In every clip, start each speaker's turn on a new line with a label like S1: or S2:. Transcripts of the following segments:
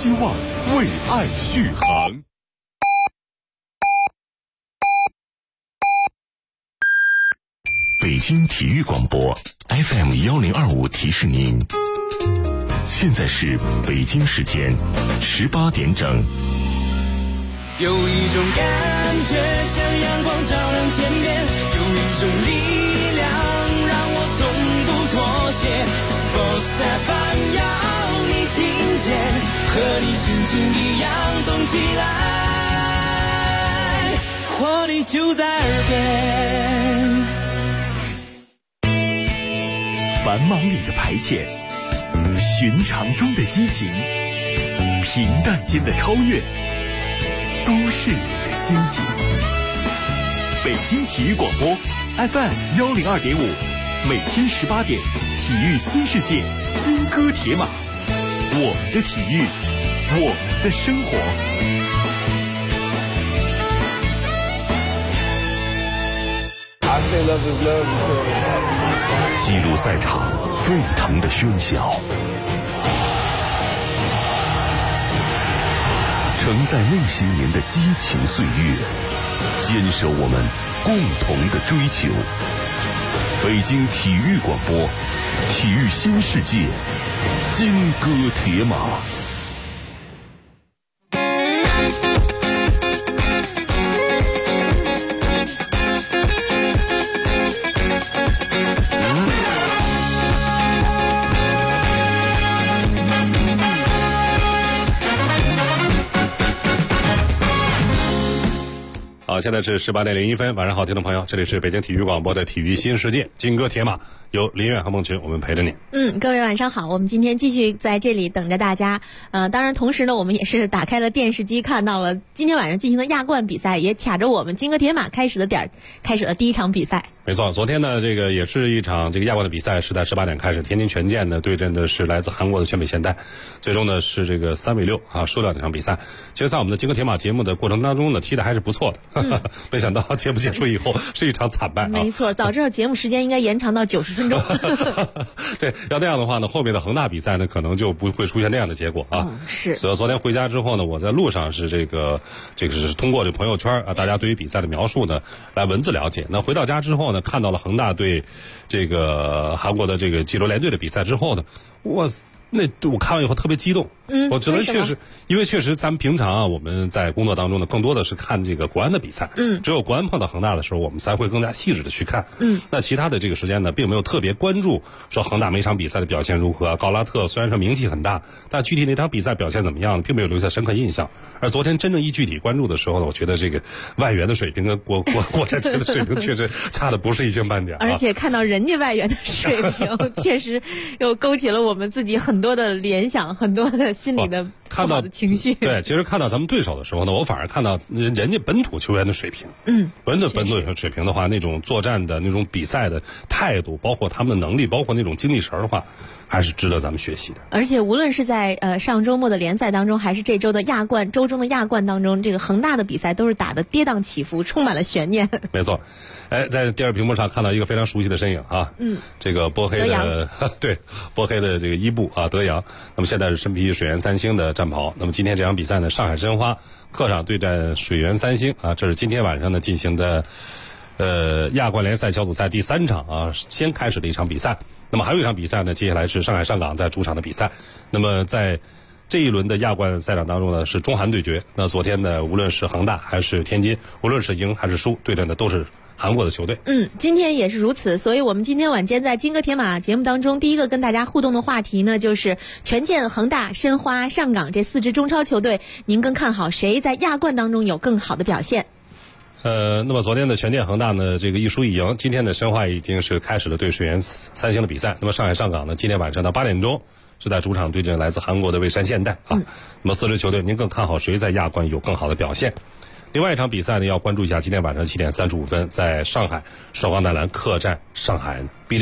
S1: 希望，为爱续航。北京体育广播 FM 1025提示您，现在是北京时间18点整。
S2: 有一种感觉像阳光照亮天边，有一种力量让我从不妥协。Sports FM 要你听见，和你心情一样动起来，活力就在耳边。
S3: 繁忙里的排遣，寻常中的激情，平淡间的超越，都是你的心情。北京体育广播 FM 102.5，每天18点，体育新世界，金戈铁马，我们的体育，我们的生活。
S1: 记录赛场沸腾的喧嚣，承载那些年的激情岁月，坚守我们共同的追求。北京体育广播，体育新世界，金戈铁马。
S4: 好，现在是18点01分，晚上好，听众朋友，这里是北京体育广播的体育新世界，金戈铁马，由林远和孟群，我们陪着你。
S5: 各位晚上好，我们今天继续在这里等着大家。当然同时呢，我们也是打开了电视机，看到了今天晚上进行的亚冠比赛，也卡着我们金戈铁马开始的第一场比赛。
S4: 没错，昨天呢，这个也是一场这个亚冠的比赛，是在18点开始，天津权健呢对阵的是来自韩国的全北现代，最终呢是这个3-6输掉这场比赛。其实在我们的金戈铁马节目的过程当中呢，踢的还是不错的，没想到节目结束以后是一场惨败。
S5: 没错，早知道节目时间应该延长到90分钟。
S4: 对，要那样的话呢，后面的恒大比赛呢可能就不会出现那样的结果啊。
S5: 是。
S4: 所以昨天回家之后呢，我在路上是这个是通过这朋友圈啊，大家对于比赛的描述呢来文字了解。那回到家之后呢，看到了恒大对这个韩国的这个济州联队的比赛之后呢，我看完以后特别激动。我觉得确实，因为确实咱们平常啊，我们在工作当中呢，更多的是看这个国安的比赛。只有国安碰到恒大的时候，我们才会更加细致的去看。那其他的这个时间呢，并没有特别关注说恒大每场比赛的表现如何。高拉特虽然说名气很大，但具体那场比赛表现怎么样，并没有留下深刻印象。而昨天真正一具体关注的时候呢，我觉得这个外援的水平跟国产队的水平确实差的不是一星半点。
S5: 而且看到人家外援的水平，确实又勾起了我们自己很多的联想，很多的心里的不好的情绪。
S4: 对，其实看到咱们对手的时候呢，我反而看到人家本土球员的水平。本土水平的话，那种作战的那种比赛的态度，包括他们的能力，包括那种精气神的话，还是值得咱们学习的。
S5: 而且无论是在上周末的联赛当中，还是这周的周中的亚冠当中，这个恒大的比赛都是打得跌宕起伏，充满了悬念。
S4: 没错。在第二屏幕上看到一个非常熟悉的身影啊，这个波黑的对，波黑的这个伊布啊，德阳。那么现在是身披水原三星的战袍。那么今天这场比赛呢，上海申花客场对战水原三星啊，这是今天晚上呢进行的亚冠联赛小组赛第3场啊，先开始的一场比赛。那么还有一场比赛呢，接下来是上海上港在主场的比赛。那么在这一轮的亚冠赛场当中呢，是中韩对决。那昨天呢，无论是恒大还是天津，无论是赢还是输，对阵的都是韩国的球队。
S5: 今天也是如此。所以我们今天晚间在金戈铁马节目当中，第一个跟大家互动的话题呢，就是权健、恒大、申花、上港这4支中超球队，您更看好谁在亚冠当中有更好的表现？
S4: 那么昨天的权健恒大呢，这个一输一赢。今天的申花已经是开始了对水原三星的比赛。那么上海上港呢，今天晚上到8点钟是在主场对阵来自韩国的蔚山现代啊。那么4支球队，您更看好谁在亚冠有更好的表现？另外一场比赛呢，要关注一下今天晚上7点35分，在上海，韶光男篮客战上海哔哩哔哩。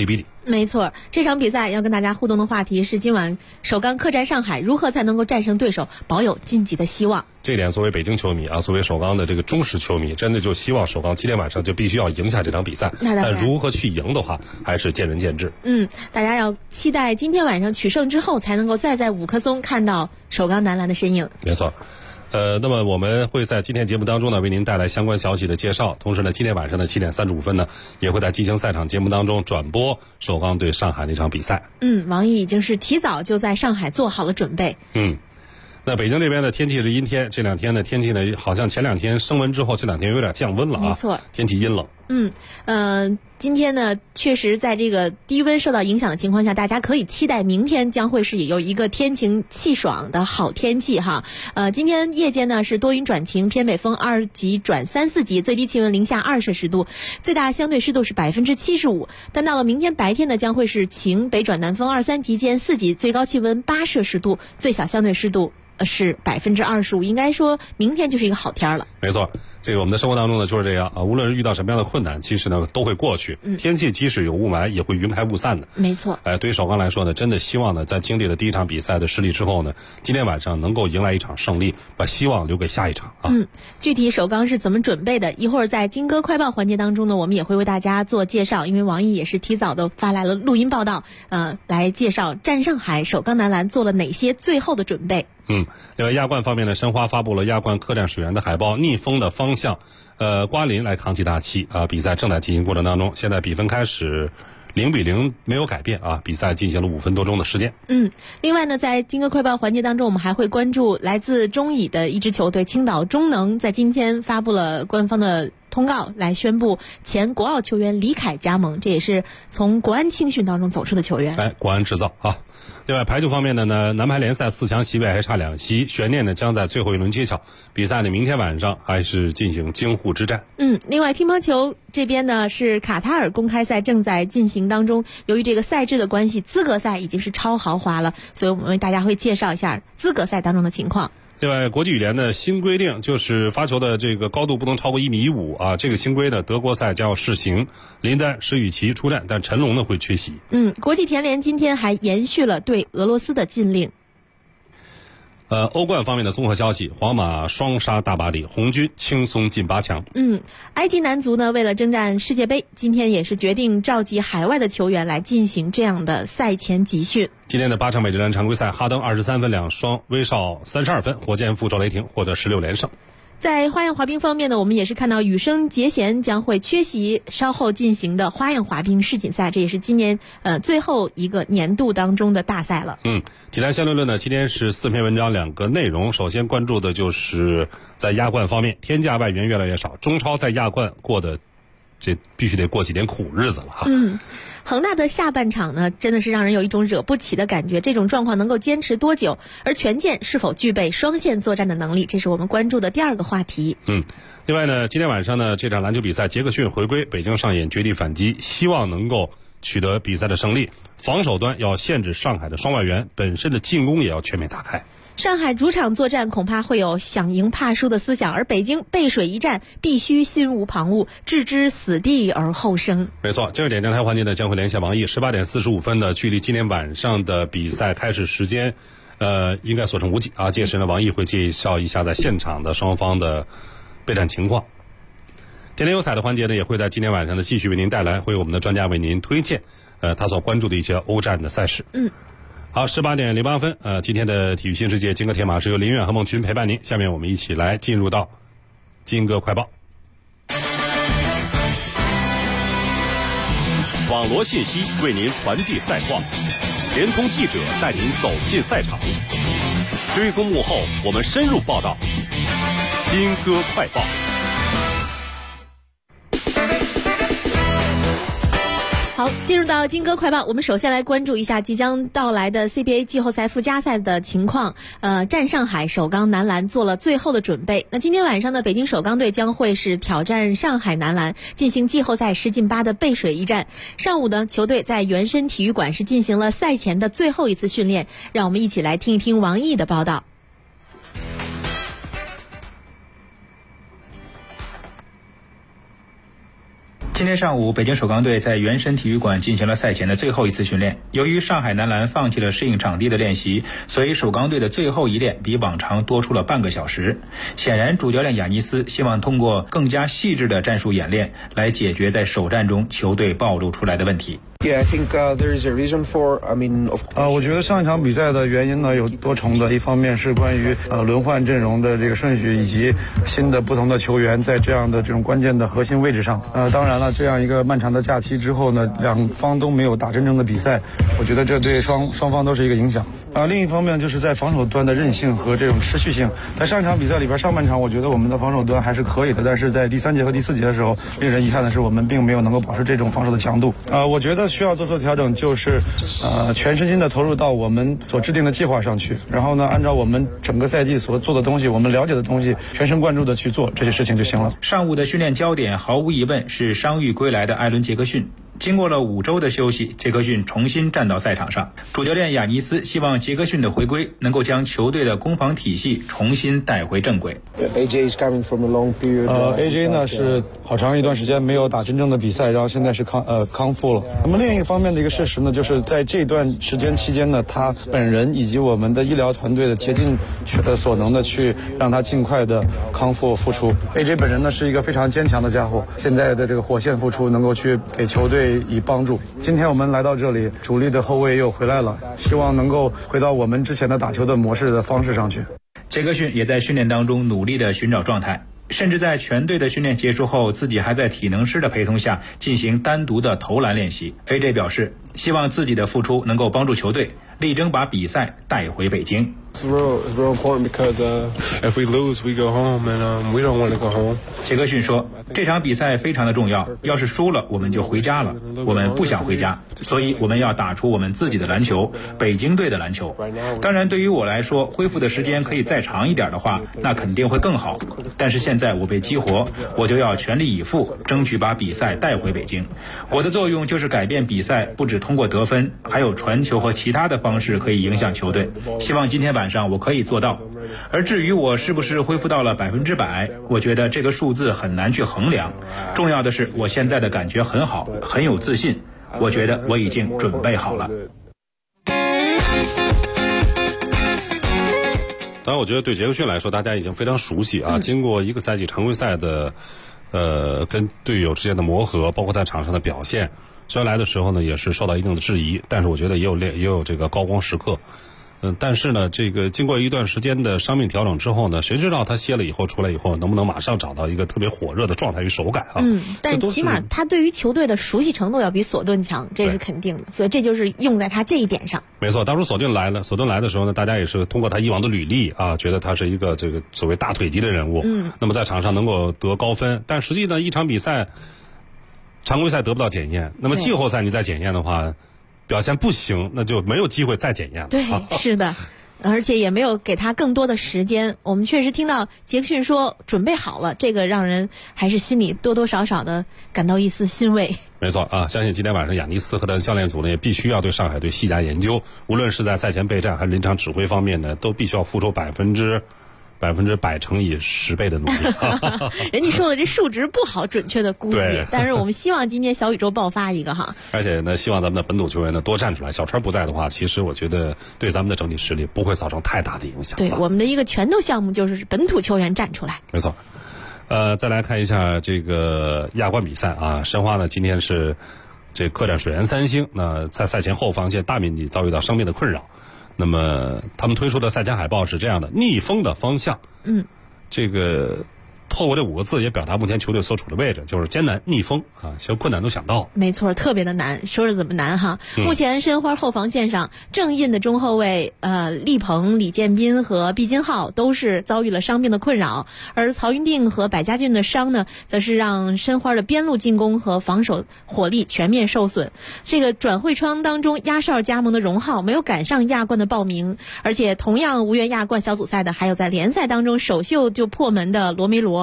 S5: 没错，这场比赛要跟大家互动的话题是今晚首钢客战上海，如何才能够战胜对手，保有晋级的希望。
S4: 这点作为北京球迷啊，作为首钢的这个忠实球迷，真的就希望首钢今天晚上就必须要赢下这场比赛。但如何去赢的话，还是见仁见智。
S5: 大家要期待今天晚上取胜之后，才能够再在五棵松看到首钢男篮的身影。
S4: 没错。那么我们会在今天节目当中呢，为您带来相关消息的介绍。同时呢，今天晚上的7点35分呢，也会在激情赛场节目当中转播首钢对上海那场比赛。
S5: 王毅已经是提早就在上海做好了准备。
S4: 那北京这边的天气是阴天，这两天的天气呢，好像前2天升温之后，这2天有点降温了啊。
S5: 没错，
S4: 天气阴冷。
S5: 今天呢，确实在这个低温受到影响的情况下，大家可以期待明天将会是有一个天晴气爽的好天气哈。今天夜间呢是多云转晴，偏北风2级转3、4级，最低气温零下2摄氏度，最大相对湿度是75%。但到了明天白天呢，将会是晴，北转南风2、3级见4级，最高气温8摄氏度，最小相对湿度是25%，应该说明天就是一个好天了。
S4: 没错，这个我们的生活当中呢就是这样啊，无论是遇到什么样的困难，其实呢都会过去。天气即使有雾霾，也会云开雾散的。
S5: 没错。
S4: 对于首钢来说呢，真的希望呢，在经历了第一场比赛的失利之后呢，今天晚上能够迎来一场胜利，把希望留给下一场啊。
S5: 具体首钢是怎么准备的？一会儿在金歌快报环节当中呢，我们也会为大家做介绍，因为王毅也是提早的发来了录音报道，来介绍战上海首钢男篮做了哪些最后的准备。
S4: 另外亚冠方面呢，申花发布了亚冠客战水源的海报，逆风的方向，瓜林来扛起大旗啊！比赛正在进行过程当中，现在比分开始0-0没有改变啊！比赛进行了5分多钟的时间。
S5: 另外呢，在金歌快报环节当中，我们还会关注来自中乙的一支球队青岛中能，在今天发布了官方的通告来宣布前国奥球员李凯加盟，这也是从国安青训当中走出的球员。
S4: 国安制造啊！另外排球方面的呢，男排联赛4强席位还差2席，悬念呢将在最后一轮揭晓。比赛呢明天晚上还是进行京沪之战。
S5: 另外乒乓球这边呢是卡塔尔公开赛正在进行当中，由于这个赛制的关系，资格赛已经是超豪华了，所以我们为大家会介绍一下资格赛当中的情况。
S4: 另外，国际羽联的新规定就是发球的这个高度不能超过1.15米啊。这个新规呢，德国赛将要试行。林丹、石宇奇出战，但陈龙呢会缺席。
S5: 国际田联今天还延续了对俄罗斯的禁令。
S4: 欧冠方面的综合消息，皇马双杀大巴黎，红军轻松进8强。
S5: 埃及男足呢，为了征战世界杯，今天也是决定召集海外的球员来进行这样的赛前集训。
S4: 今天的8场美职篮常规赛，哈登23分2双，威少32分，火箭复仇雷霆获得16连胜。
S5: 在花样滑冰方面呢，我们也是看到羽生结弦将会缺席稍后进行的花样滑冰世锦赛，这也是今年最后一个年度当中的大赛了。
S4: 体坛相对论呢，今天是4篇文章2个内容。首先关注的就是在亚冠方面，天价外援越来越少，中超在亚冠过的这必须得过几年苦日子了哈。
S5: 恒大的下半场呢，真的是让人有一种惹不起的感觉。这种状况能够坚持多久？而权健是否具备双线作战的能力？这是我们关注的第二个话题。
S4: 另外呢，今天晚上呢，这场篮球比赛，杰克逊回归，北京上演绝地反击，希望能够取得比赛的胜利。防守端要限制上海的双外援，本身的进攻也要全面打开。
S5: 上海主场作战恐怕会有想赢怕输的思想，而北京背水一战必须心无旁骛，置之死地而后生。
S4: 没错，这个点将台环节呢将会连线王毅。18点45分的距离今天晚上的比赛开始时间应该所剩无几啊。届时呢，王毅会介绍一下在现场的双方的备战情况。天天有彩的环节呢，也会在今天晚上的继续为您带来，会有我们的专家为您推荐他所关注的一些欧战的赛事。好，18点08分，今天的体育新世界金戈铁马是由林远和孟群陪伴您。下面我们一起来进入到金戈快报。
S1: 网罗信息为您传递赛况，联通记者带您走进赛场，追踪幕后，我们深入报道。金戈快报。
S5: 好，进入到金戈快报，我们首先来关注一下即将到来的 CBA 季后赛附加赛的情况。战上海首钢男篮做了最后的准备。那今天晚上呢，北京首钢队将会是挑战上海男篮，进行季后赛10进8的背水一战。上午呢，球队在原深体育馆是进行了赛前的最后一次训练。让我们一起来听一听王毅的报道。
S6: 今天上午，北京首钢队在原神体育馆进行了赛前的最后一次训练。由于上海男篮放弃了适应场地的练习，所以首钢队的最后一练比往常多出了半个小时。显然，主教练亚尼斯希望通过更加细致的战术演练来解决在首战中球队暴露出来的问题。
S7: Yeah, I think there is a reason for. I mean,
S8: 我觉得上一场比赛的原因呢有多重的，一方面是关于轮换阵容的这个顺序以及新的不同的球员在这样的这种关键的核心位置上。当然了，这样一个漫长的假期之后呢，两方都没有打真正的比赛，我觉得这对双方都是一个影响。另一方面就是在防守端的韧性和这种持续性，在上一场比赛里边，上半场我觉得我们的防守端还是可以的，但是在第3节和第4节的时候，令人遗憾的是我们并没有能够保持这种防守的强度。我觉得需要做出调整，就是全身心的投入到我们所制定的计划上去，然后呢，按照我们整个赛季所做的东西，我们了解的东西，全神贯注的去做这些事情就行了。
S6: 上午的训练焦点毫无疑问是伤愈归来的艾伦·杰克逊。经过了5周的休息，杰克逊重新站到赛场上。主教练亚尼斯希望杰克逊的回归能够将球队的攻防体系重新带回正轨。
S8: AJ 呢是好长一段时间没有打真正的比赛，然后现在是康复了。那么另一个方面的一个事实呢，就是在这段时间期间呢，他本人以及我们的医疗团队的竭尽所能的去让他尽快的康复复出。AJ 本人呢是一个非常坚强的家伙，现在的这个火线复出能够去给球队以帮助。今天我们来到这里，主力的后卫又回来了，希望能够回到我们之前的打球的模式的方式上去。
S6: 杰克逊也在训练当中努力地寻找状态，甚至在全队的训练结束后，自己还在体能师的陪同下进行单独的投篮练习。AJ 表示，希望自己的付出能够帮助球队力争把比赛带回北京。
S9: It's real important because if we lose, we go home, and we don't want to go home.
S6: 杰克逊说，这场比赛非常的重要，要是输了我们就回家了，我们不想回家，所以我们要打出我们自己的篮球，北京队的篮球。当然对于我来说，恢复的时间可以再长一点的话，那肯定会更好，但是现在我被激活，我就要全力以赴，争取把比赛带回北京。我的作用就是改变比赛，不只通过得分，还有传球和其他的方式可以影响球队，希望今天晚上我可以做到。而至于我是不是恢复到了100%，我觉得这个数字很难去衡量，重要的是我现在的感觉很好，很有自信，我觉得我已经准备好了。
S4: 当然我觉得对杰克逊来说大家已经非常熟悉啊，经过一个赛季常规赛的跟队友之间的磨合，包括在场上的表现，虽然来的时候呢也是受到一定的质疑，但是我觉得也有这个高光时刻。但是呢，这个经过一段时间的伤病调整之后呢，谁知道他歇了以后出来以后能不能马上找到一个特别火热的状态与手感啊？
S5: 但是起码他对于球队的熟悉程度要比索顿强，这是肯定的，所以这就是用在他这一点上。
S4: 没错，当初索顿来的时候呢，大家也是通过他以往的履历啊，觉得他是一个这个所谓大腿级的人物，那么在场上能够得高分，但实际呢，一场比赛常规赛得不到检验，那么季后赛你再检验的话，表现不行，那就没有机会再检验了。
S5: 对，是的，而且也没有给他更多的时间。我们确实听到杰克逊说准备好了，这个让人还是心里多多少少的感到一丝欣慰。
S4: 没错啊，相信今天晚上亚尼斯和他的教练组呢也必须要对上海队细加研究，无论是在赛前备战还是临场指挥方面呢，都必须要付出100%乘以10倍的努力。
S5: 人家说的这数值不好准确的估计，但是我们希望今天小宇宙爆发一个哈。
S4: 而且呢，希望咱们的本土球员呢多站出来。小川不在的话，其实我觉得对咱们的整体实力不会造成太大的影响。
S5: 对，我们的一个拳头项目就是本土球员站出来。
S4: 没错。再来看一下这个亚冠比赛啊，申花呢今天是这客战水源三星，那在赛前后防线大面积遭遇到伤病的困扰。那么他们推出的赛前海报是这样的：逆风的方向。这个透过这5个字也表达目前球队所处的位置，就是艰难逆风啊，其实困难都想到。
S5: 没错，特别的难，说是怎么难哈。目前申花后防线上正印的中后卫厉鹏、李建斌和毕金浩都是遭遇了伤病的困扰，而曹云定和百家俊的伤呢，则是让申花的边路进攻和防守火力全面受损。这个转会窗当中压哨加盟的荣浩没有赶上亚冠的报名，而且同样无缘亚冠小组赛的还有在联赛当中首秀就破门的罗梅罗。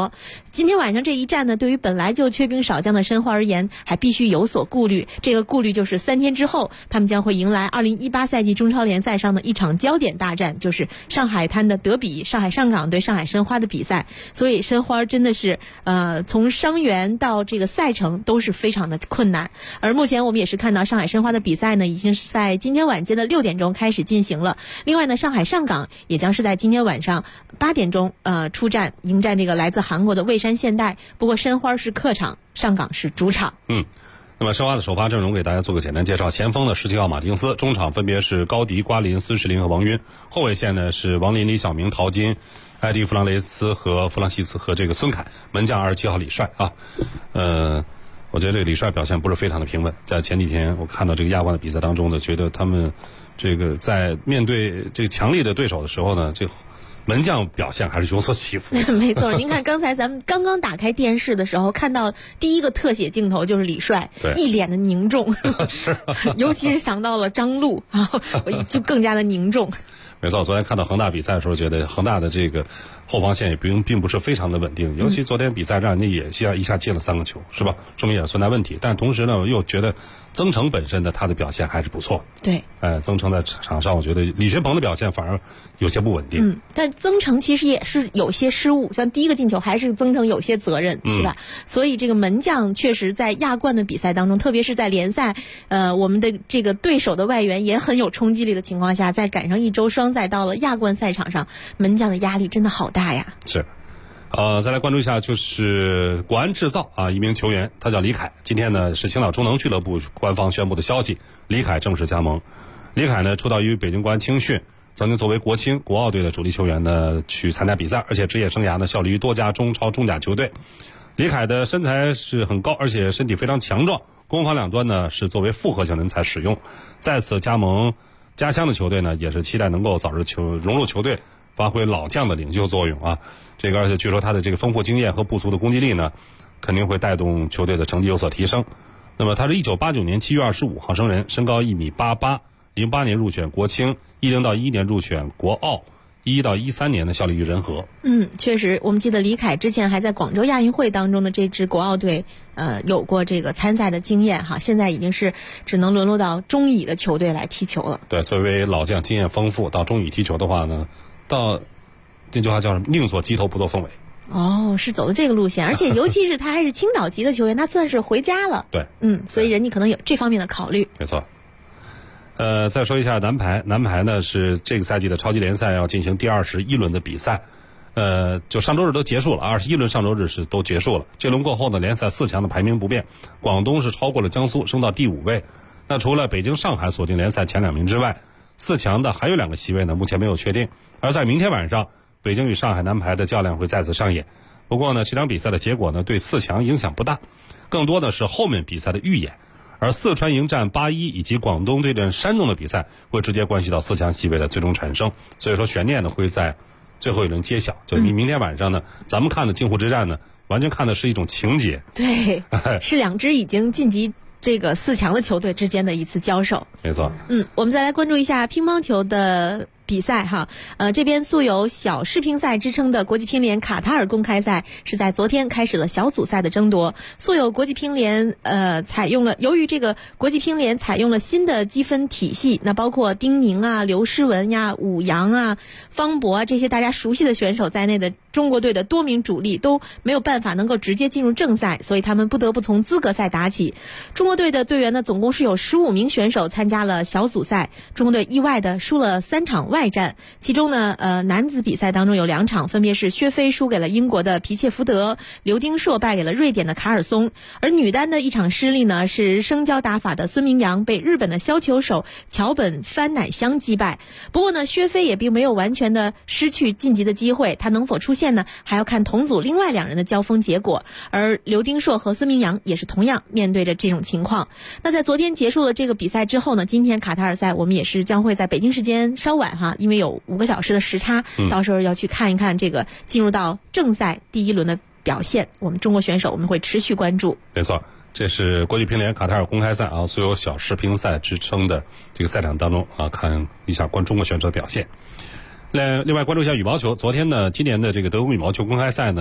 S5: 国。今天晚上这一战呢，对于本来就缺兵少将的申花而言，还必须有所顾虑。这个顾虑就是3天之后，他们将会迎来2018赛季中超联赛上的一场焦点大战，就是上海滩的德比，上海上港对上海申花的比赛。所以申花真的是从伤员到这个赛程都是非常的困难。而目前我们也是看到上海申花的比赛呢，已经是在今天晚间的6点钟开始进行了。另外呢，上海上港也将是在今天晚上8点钟出战，迎战这个来自韩国的蔚山现代。不过申花是客场，上港是主场。
S4: 那么申花的首发阵容给大家做个简单介绍：前锋呢17号马丁斯，中场分别是高迪、瓜林、孙世林和王晕，后卫线呢是王林、李晓明、陶金、埃迪·弗朗雷斯和弗朗西斯和这个孙凯，门将27号李帅啊。我觉得这个李帅表现不是非常的平稳，在前几天我看到这个亚冠的比赛当中呢，觉得他们这个在面对这个强力的对手的时候呢，这门将表现还是有所起伏。
S5: 没错，您看刚才咱们刚刚打开电视的时候，看到第一个特写镜头就是李帅一脸的凝重，
S4: 是，
S5: 尤其是想到了张路啊，就更加的凝重。
S4: 没错，昨天看到恒大比赛的时候，觉得恒大的这个后防线也并不是非常的稳定，尤其昨天比赛让人家也一下进了3个球，是吧？说明也存在问题。但同时呢，又觉得曾诚本身的他的表现还是不错。
S5: 对，
S4: 曾诚在场上，我觉得李学鹏的表现反而有些不稳定。
S5: 但曾诚其实也是有些失误，像第一个进球还是曾诚有些责任，是吧？所以这个门将确实在亚冠的比赛当中，特别是在联赛，我们的这个对手的外援也很有冲击力的情况下，再赶上一周双赛到了亚冠赛场上，门将的压力真的好大呀。
S4: 是。再来关注一下，就是国安制造一名球员，他叫李凯。今天呢是青岛中能俱乐部官方宣布的消息，李凯正式加盟。李凯呢出道于北京国安青训，曾经作为国青、国奥队的主力球员呢去参加比赛，而且职业生涯呢效力于多家中超、中甲球队。李凯的身材是很高，而且身体非常强壮，攻防两端呢是作为复合型人才使用。再次加盟家乡的球队呢，也是期待能够早日融入球队，发挥老将的领袖作用啊。这个而且据说他的这个丰富经验和不俗的攻击力呢，肯定会带动球队的成绩有所提升。那么他是1989年7月25号生人，身高1.88米，08年入选国青，10到11年入选国奥，11到13年的效力于仁和。
S5: 确实，我们记得李凯之前还在广州亚运会当中的这支国奥队，有过这个参赛的经验哈，现在已经是只能沦落到中乙的球队来踢球了。
S4: 对，作为老将，经验丰富，到中乙踢球的话呢，到这句话叫什么？宁做鸡头，不做凤尾。
S5: 是走的这个路线，而且尤其是他还是青岛籍的球员，他算是回家了。
S4: 对，
S5: 所以人家可能有这方面的考虑。
S4: 没错。再说一下男排呢是这个赛季的超级联赛要进行第21轮的比赛，就上周日都结束了，21轮上周日是都结束了。这轮过后呢，联赛4强的排名不变，广东是超过了江苏，升到第5位。那除了北京、上海锁定联赛前2名之外，4强的还有2个席位呢，目前没有确定。而在明天晚上，北京与上海男排的较量会再次上演。不过呢，这场比赛的结果呢，对4强影响不大，更多的是后面比赛的预演。而四川迎战81以及广东对阵山东的比赛，会直接关系到4强席位的最终产生。所以说悬念呢会在最后一轮揭晓。就明天晚上呢，咱们看的京沪之战呢，完全看的是一种情节。
S5: 对，是2支已经晋级这个4强的球队之间的一次交手。
S4: 没错。
S5: 我们再来关注一下乒乓球的比赛哈，这边素有小世乒赛之称的国际乒联卡塔尔公开赛是在昨天开始了小组赛的争夺。素有国际乒联由于这个国际乒联采用了新的积分体系，那包括丁宁啊、刘诗雯呀、武阳啊、方博啊这些大家熟悉的选手在内的中国队的多名主力都没有办法能够直接进入正赛，所以他们不得不从资格赛打起。中国队的队员呢，总共是有15名选手参加了小组赛，中国队意外的输了3场外战，其中呢，男子比赛当中有2场，分别是薛飞输给了英国的皮切福德，刘丁硕败给了瑞典的卡尔松。而女单的一场失利呢，是生胶打法的孙明阳被日本的削球手桥本帆乃香击败。不过呢，薛飞也并没有完全的失去晋级的机会，他能否出现呢，还要看同组另外2人的交锋结果。而刘丁硕和孙明阳也是同样面对着这种情况。那在昨天结束了这个比赛之后呢，今天卡塔尔赛我们也是将会在北京时间稍晚哈，因为有5个小时的时差，到时候要去看一看这个进入到正赛第1轮的表现，我们中国选手我们会持续关注。
S4: 没错，这是国际乒联卡塔尔公开赛啊，素有小世乒赛之称的这个赛场当中啊，看一下中国选手的表现。另外关注一下羽毛球，昨天呢，今年的这个德国羽毛球公开赛呢，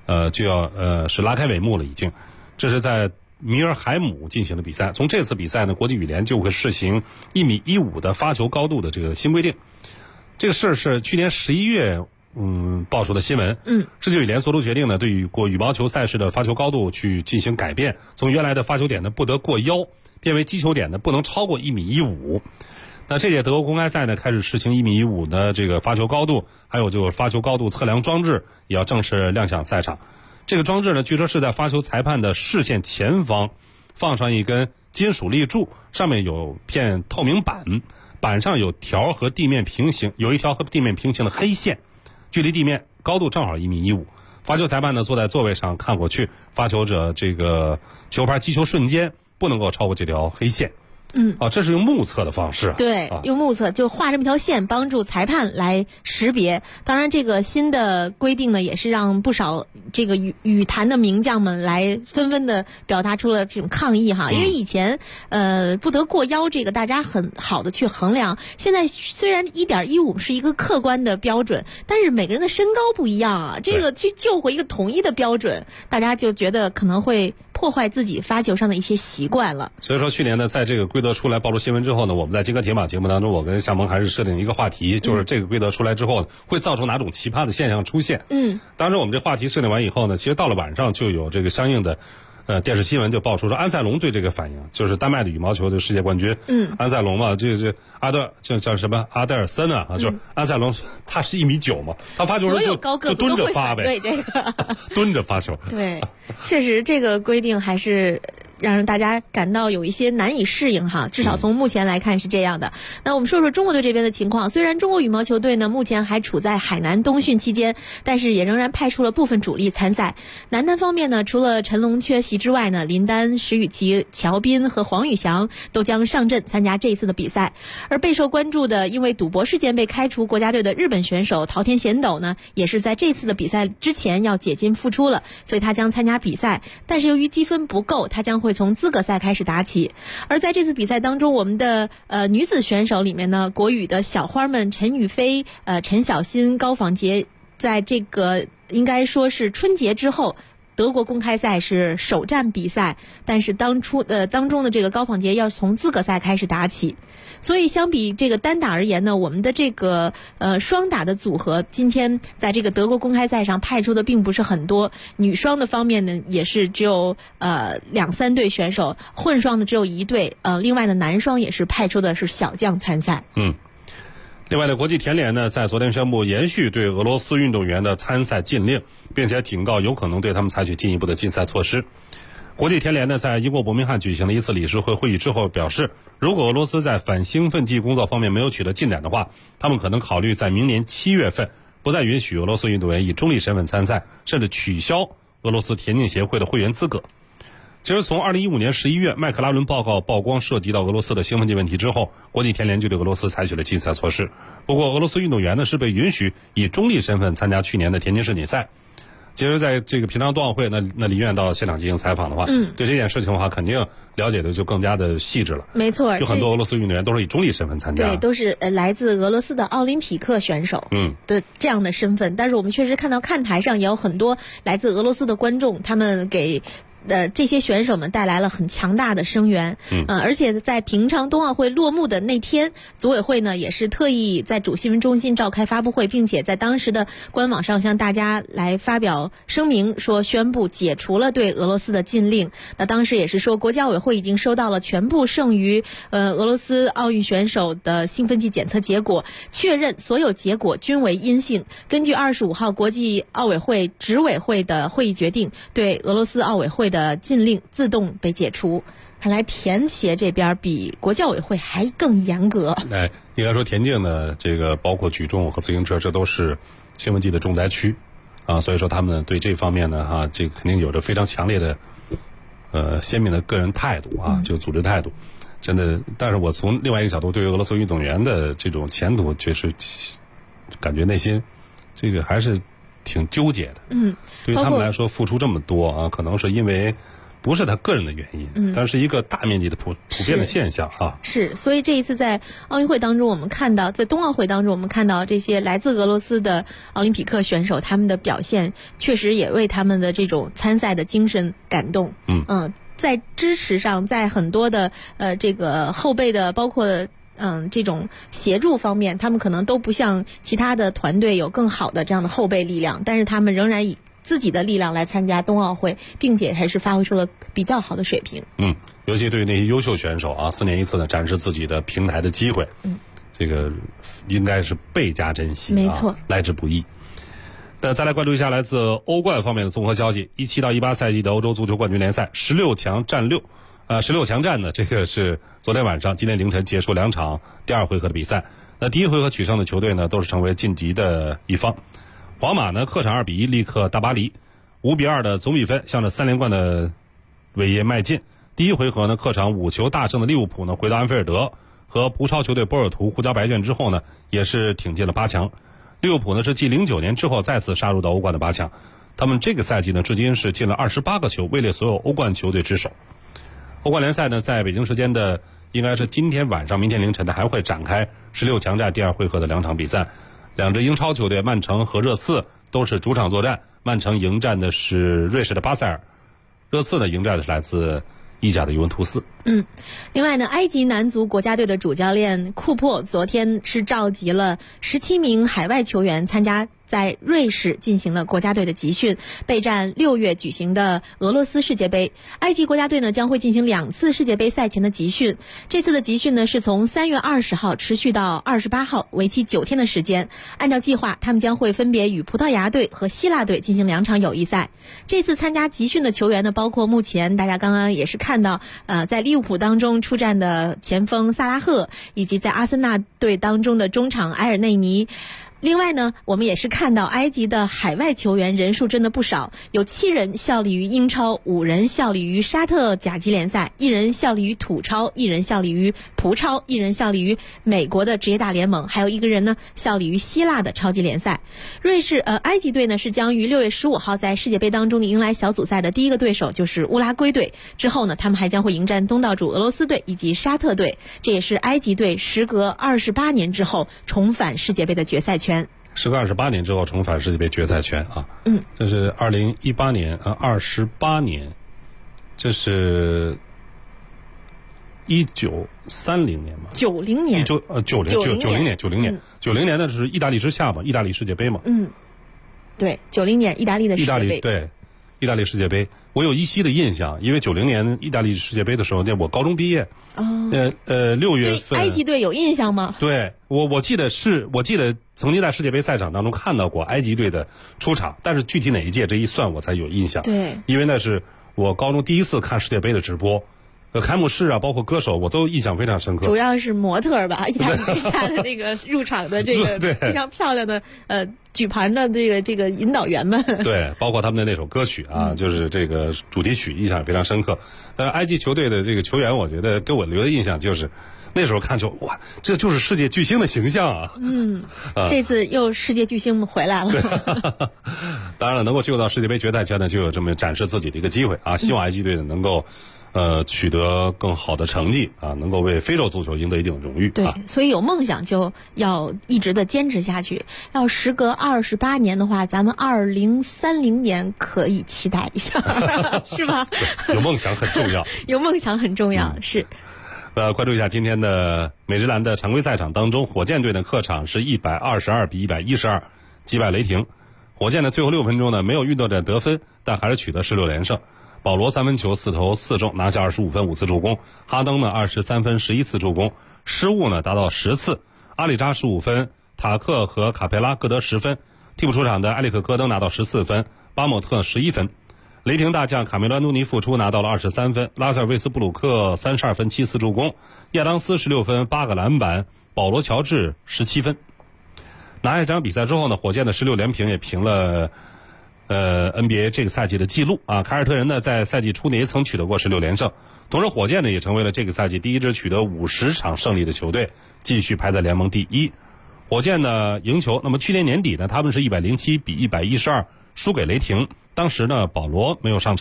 S4: 就要是拉开帷幕了，已经。这是在米尔海姆进行的比赛。从这次比赛呢，国际羽联就会试行1.15米的发球高度的这个新规定。这个事是去年11月爆出的新闻。世界羽联做出决定呢，对于羽毛球赛事的发球高度去进行改变，从原来的发球点呢不得过腰，变为击球点呢不能超过1.15米。那这届德国公开赛呢开始实行1.15米的这个发球高度，还有就是发球高度测量装置也要正式亮相赛场。这个装置呢，据说是在发球裁判的视线前方放上一根金属立柱，上面有片透明板，板上有一条和地面平行的黑线，距离地面高度正好1.15米。发球裁判呢坐在座位上看过去，发球者这个球拍击球瞬间不能够超过这条黑线。这是用目测的方式。
S5: 对，用目测就画这么条线，帮助裁判来识别。当然，这个新的规定呢，也是让不少这个羽坛的名将们来纷纷的表达出了这种抗议哈。因为以前不得过腰这个大家很好的去衡量，现在虽然1.15是一个客观的标准，但是每个人的身高不一样啊，这个去救回一个统一的标准，大家就觉得可能会破坏自己发球上的一些习惯了。
S4: 所以说去年呢，在这个规则出来爆出新闻之后呢，我们在金戈铁马节目当中，我跟夏萌还是设定一个话题，就是这个规则出来之后会造成哪种奇葩的现象出现。当时我们这话题设定完以后呢，其实到了晚上就有这个相应的电视新闻就爆出说安塞龙对这个反应，就是丹麦的羽毛球的世界冠军。安塞龙嘛，这叫什么阿德尔森啊，就是安塞龙，他是1.9米嘛，他发球时就蹲着发呗，
S5: 对这个
S4: 蹲着发球。
S5: 对，确实这个规定还是让大家感到有一些难以适应哈，至少从目前来看是这样的。那我们说说中国队这边的情况，虽然中国羽毛球队呢目前还处在海南冬训期间，但是也仍然派出了部分主力参赛。男单方面呢，除了陈龙缺席之外呢，林丹、石宇奇、乔斌和黄宇翔都将上阵参加这一次的比赛。而备受关注的因为赌博事件被开除国家队的日本选手桃田贤斗呢，也是在这次的比赛之前要解禁复出了，所以他将参加比赛，但是由于积分不够，他将会从资格赛开始打起。而在这次比赛当中，我们的女子选手里面呢，国羽的小花们陈雨菲、陈小欣、高仿洁，在这个应该说是春节之后德国公开赛是首战比赛，但是当中的这个高仿洁要从资格赛开始打起。所以相比这个单打而言呢，我们的这个双打的组合今天在这个德国公开赛上派出的并不是很多。女双的方面呢，也是只有2-3队选手，混双的只有1队，另外的男双也是派出的是小将参赛。
S4: 另外呢，国际田联呢在昨天宣布延续对俄罗斯运动员的参赛禁令，并且警告有可能对他们采取进一步的禁赛措施。国际田联呢在英国伯明翰举行了一次理事会会议之后表示，如果俄罗斯在反兴奋剂工作方面没有取得进展的话，他们可能考虑在明年7月份不再允许俄罗斯运动员以中立身份参赛，甚至取消俄罗斯田径协会的会员资格。其实从2015年11月麦克拉伦报告曝光涉及到俄罗斯的兴奋剂问题之后，国际田联就对俄罗斯采取了禁赛措施。不过俄罗斯运动员呢是被允许以中立身份参加去年的田径世锦赛。其实在这个平昌冬奥会那李院到现场进行采访的话，对这件事情的话肯定了解的就更加的细致了。
S5: 没错，
S4: 有很多俄罗斯运动员都是以中立身份参加，
S5: 对，都是来自俄罗斯的奥林匹克选手的这样的身份。但是我们确实看到看台上也有很多来自俄罗斯的观众，他们给这些选手们带来了很强大的声援。而且在平昌冬奥会落幕的那天，组委会呢也是特意在主新闻中心召开发布会，并且在当时的官网上向大家来发表声明，说宣布解除了对俄罗斯的禁令。那当时也是说，国际奥委会已经收到了全部剩余俄罗斯奥运选手的兴奋剂检测结果，确认所有结果均为阴性。根据25号国际奥委会执委会的会议决定，对俄罗斯奥委会的禁令自动被解除。看来田协这边比国际奥委会还更严格。
S4: 应该说田径呢，这个包括举重和自行车，这都是兴奋剂的重灾区啊，所以说他们对这方面呢，这个肯定有着非常强烈的鲜明的个人态度啊，就组织态度。真的，但是我从另外一个角度，对于俄罗斯运动员的这种前途，确实感觉内心这个还是挺纠结的。对于他们来说，付出这么多啊，可能是因为不是他个人的原因，但是一个大面积的普遍的现象啊。
S5: 是，所以这一次在奥运会当中，我们看到，在冬奥会当中，我们看到这些来自俄罗斯的奥林匹克选手，他们的表现确实也为他们的这种参赛的精神感动。在支持上，在很多的这个后备的，包括这种协助方面，他们可能都不像其他的团队有更好的这样的后备力量，但是他们仍然以自己的力量来参加冬奥会，并且还是发挥出了比较好的水平。
S4: 尤其对于那些优秀选手啊，4年一次的展示自己的平台的机会，这个应该是倍加珍惜，
S5: 没错，
S4: 来之不易。再来关注一下来自欧冠方面的综合消息，17到18赛季的欧洲足球冠军联赛16强战6，16强战呢，这个是昨天晚上、今天凌晨结束2场第2回合的比赛。那第一回合取胜的球队呢，都是成为晋级的一方。皇马呢，客场2比1力克大巴黎，5比2的总比分向着3连冠的伟业迈进。第一回合呢，客场5球大胜的利物浦呢，回到安菲尔德和葡超球队波尔图互交白卷之后呢，也是挺进了8强。利物浦呢是继09年之后再次杀入到欧冠的8强，他们这个赛季呢至今是进了28个球，位列所有欧冠球队之首。欧冠联赛呢在北京时间的应该是今天晚上、明天凌晨的还会展开16强战第2回合的2场比赛。2支英超球队曼城和热刺都是主场作战，曼城迎战的是瑞士的巴塞尔，热刺呢迎战的是来自意甲的尤文图斯。
S5: 另外呢，埃及男足国家队的主教练库珀昨天是召集了17名海外球员参加在瑞士进行了国家队的集训，备战6月举行的俄罗斯世界杯。埃及国家队呢将会进行2次世界杯赛前的集训，这次的集训呢是从3月20号持续到28号，为期9天的时间。按照计划，他们将会分别与葡萄牙队和希腊队进行2场友谊赛。这次参加集训的球员呢，包括目前大家刚刚也是看到在利物浦当中出战的前锋萨拉赫，以及在阿森纳队当中的中场埃尔内尼。另外呢，我们也是看到埃及的海外球员人数真的不少，有7人效力于英超，5人效力于沙特甲级联赛，1人效力于土超，1人效力于葡超，1人效力于美国的职业大联盟，还有1个人呢效力于希腊的超级联赛。埃及队呢是将于6月15号在世界杯当中迎来小组赛的第一个对手就是乌拉圭队，之后呢他们还将会迎战东道主俄罗斯队以及沙特队，这也是埃及队时隔28年之后重返世界杯的决赛圈。
S4: 时隔28年之后重返世界杯决赛圈啊！这是2018年28年，这是1930年嘛
S5: ？90年
S4: ，90年呢是意大利之夏嘛，意大利世界杯嘛。
S5: 对，90年意大利的世界杯。
S4: 对，意大利世界杯，我有依稀的印象，因为90年意大利世界杯的时候，我高中毕业。6月份。
S5: 对埃及队有印象吗？
S4: 对，我记得曾经在世界杯赛场当中看到过埃及队的出场，但是具体哪一届这一算我才有印象。
S5: 对，
S4: 因为那是我高中第一次看世界杯的直播。开幕式啊，包括歌手，我都印象非常深刻。
S5: 主要是模特吧，意大利之下的那个入场的这个非常漂亮的举盘的这个引导员们。
S4: 对，包括他们的那首歌曲啊，就是这个主题曲，印象非常深刻。但是埃及球队的这个球员，我觉得给我留的印象就是，那时候看就哇，这就是世界巨星的形象啊。
S5: 这次又世界巨星回来了。
S4: 当然了，能够进入到世界杯决赛圈呢，就有这么展示自己的一个机会啊。希望埃及队呢能够。取得更好的成绩啊，能够为非洲足球赢得一定的荣誉。
S5: 对，所以有梦想就要一直的坚持下去。要时隔28年的话，咱们2030年可以期待一下，是吧？
S4: 有梦想很重要。
S5: 有梦想很重要，是。
S4: 关注一下今天的美职篮的常规赛场当中，火箭队的客场是122比112击败雷霆。火箭的最后6分钟呢，没有运动战得分，但还是取得16连胜。保罗3分球4投4中，拿下25分5次助攻。哈登呢23分11次助攻，失误呢达到10次。阿里扎15分，塔克和卡佩拉各得10分。替补出场的埃里克戈登拿到14分，巴莫特11分。雷霆大将卡梅伦安东尼复出拿到了23分，拉塞尔维斯布鲁克32分7次助攻，亚当斯16分8个篮板，保罗乔治17分。拿下这场比赛之后呢，火箭的16连平也平了NBA 这个赛季的记录啊。凯尔特人呢在赛季初呢也曾取得过16连胜，同时火箭呢也成为了这个赛季第一支取得50场胜利的球队，继续排在联盟第一。火箭呢赢球，那么去年年底呢他们是107比112输给雷霆，当时呢保罗没有上场，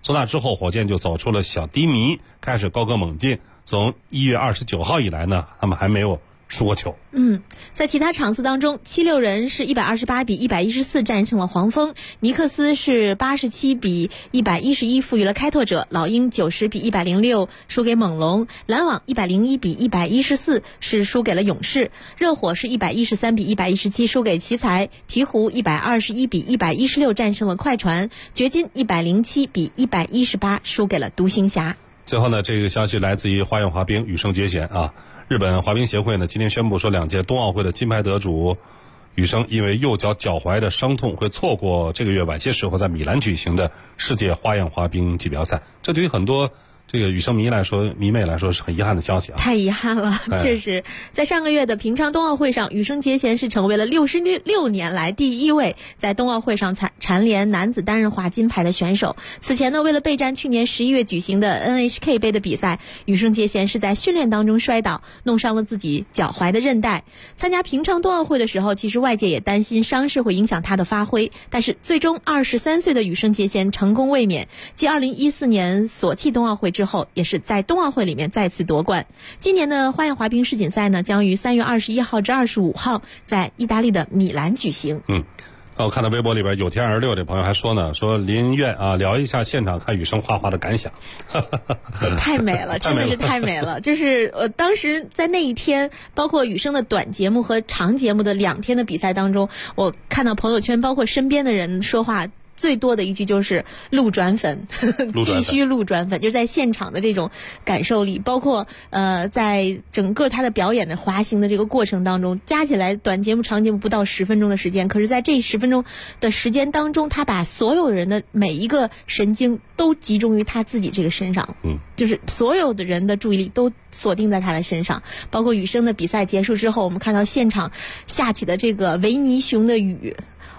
S4: 从那之后，火箭就走出了小低迷，开始高歌猛进。从1月29号以来呢，他们还没有输过球。
S5: 在其他场次当中，76人是128比114战胜了黄蜂，尼克斯是87比111负于了开拓者，老鹰90比106输给猛龙，篮网101比114是输给了勇士，热火是113比117输给奇才，鹈鹕121比116战胜了快船，掘金107比118输给了独行侠。
S4: 最后呢，这个消息来自于花样滑冰羽生结弦啊。日本滑冰协会呢今天宣布说，2届冬奥会的金牌得主羽生因为右脚脚踝的伤痛，会错过这个月晚些时候在米兰举行的世界花样滑冰锦标赛。这对于很多这个羽生迷妹来说是很遗憾的消息啊！
S5: 太遗憾了，确实，在上个月的平昌冬奥会上，羽生结弦是成为了66年来第一位在冬奥会上蝉联男子单人滑金牌的选手。此前呢，为了备战去年11月举行的 NHK 杯的比赛，羽生结弦是在训练当中摔倒，弄伤了自己脚踝的韧带。参加平昌冬奥会的时候，其实外界也担心伤势会影响他的发挥，但是最终23岁的羽生结弦成功卫冕，继2014年索契冬奥会之后，也是在冬奥会里面再次夺冠。今年的花样滑冰世锦赛呢，将于3月21号至25号在意大利的米兰举行。
S4: 我看到微博里边有天而六这朋友还说呢，说林苑啊，聊一下现场看羽生花滑的感想。
S5: 太美了，真的是太美了。就是当时在那一天，包括羽生的短节目和长节目的2天的比赛当中，我看到朋友圈包括身边的人说话最多的一句就是路转粉，必须路转粉，就是在现场的这种感受力，包括在整个他的表演的滑行的这个过程当中，加起来短节目长节目不到10分钟的时间，可是在这10分钟的时间当中，他把所有人的每一个神经都集中于他自己这个身上，就是所有的人的注意力都锁定在他的身上。包括羽生的比赛结束之后，我们看到现场下起的这个维尼熊的雨，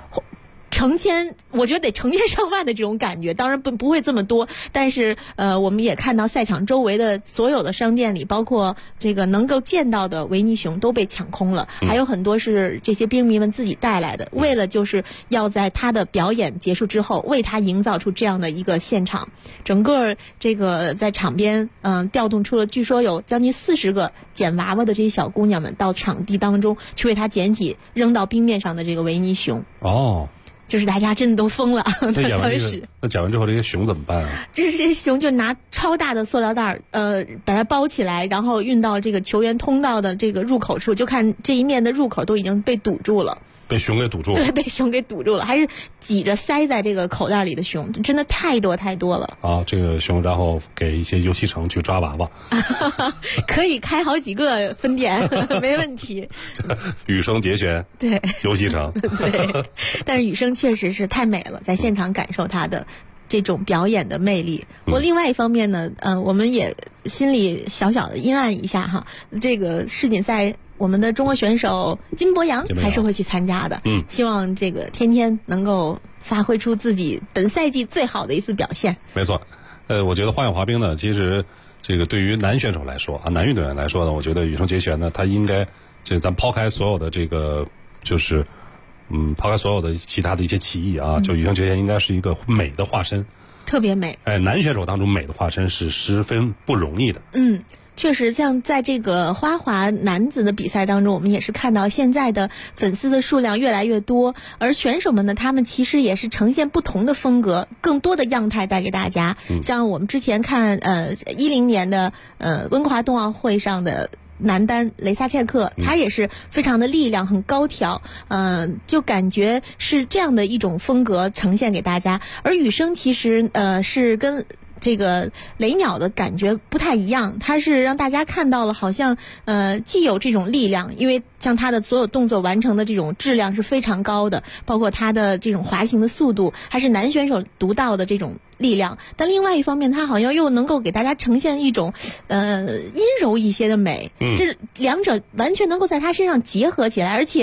S5: 我觉得得成千上万的这种感觉，当然不会这么多，但是我们也看到赛场周围的所有的商店里，包括这个能够见到的维尼熊都被抢空了，还有很多是这些兵迷们自己带来的，为了就是要在他的表演结束之后为他营造出这样的一个现场。整个这个在场边调动出了据说有将近40个捡娃娃的这些小姑娘们到场地当中去为他捡起扔到冰面上的这个维尼熊。就是大家真的都疯了。
S4: 那捡完之后这些熊怎么办啊？
S5: 就是这些熊就拿超大的塑料袋把它包起来，然后运到这个球员通道的这个入口处，就看这一面的入口都已经被堵住了。
S4: 被熊给堵住了。
S5: 对，被熊给堵住了，还是挤着塞在这个口袋里的熊，真的太多了。
S4: 这个熊然后给一些游戏城去抓娃娃。
S5: 可以开好几个分店，没问题。
S4: 羽生结弦，
S5: 对，
S4: 游戏城。
S5: 对，但是羽生确实是太美了，在现场感受他的这种表演的魅力。另外一方面呢，我们也心里小小的阴暗一下哈，这个世锦赛我们的中国选手金博洋还是会去参加的，希望这个天天能够发挥出自己本赛季最好的一次表现。
S4: 没错，我觉得花样滑冰呢，其实这个对于男选手来说啊，男运动员来说呢，我觉得羽生结弦呢，他应该咱抛开所有的这个就是抛开所有的其他的一些歧义啊，就羽生结弦应该是一个美的化身，
S5: 特别美。
S4: 男选手当中美的化身是十分不容易的。
S5: 确实，像在这个花滑男子的比赛当中，我们也是看到现在的粉丝的数量越来越多，而选手们呢，他们其实也是呈现不同的风格，更多的样态带给大家。像我们之前看10年的温哥华冬奥会上的男单雷萨切克，他也是非常的力量很高挑，就感觉是这样的一种风格呈现给大家。而羽生其实是跟这个雷鸟的感觉不太一样，它是让大家看到了好像既有这种力量，因为像他的所有动作完成的这种质量是非常高的，包括他的这种滑行的速度还是男选手独到的这种力量，但另外一方面他好像又能够给大家呈现一种阴柔一些的美，这两者完全能够在他身上结合起来，而且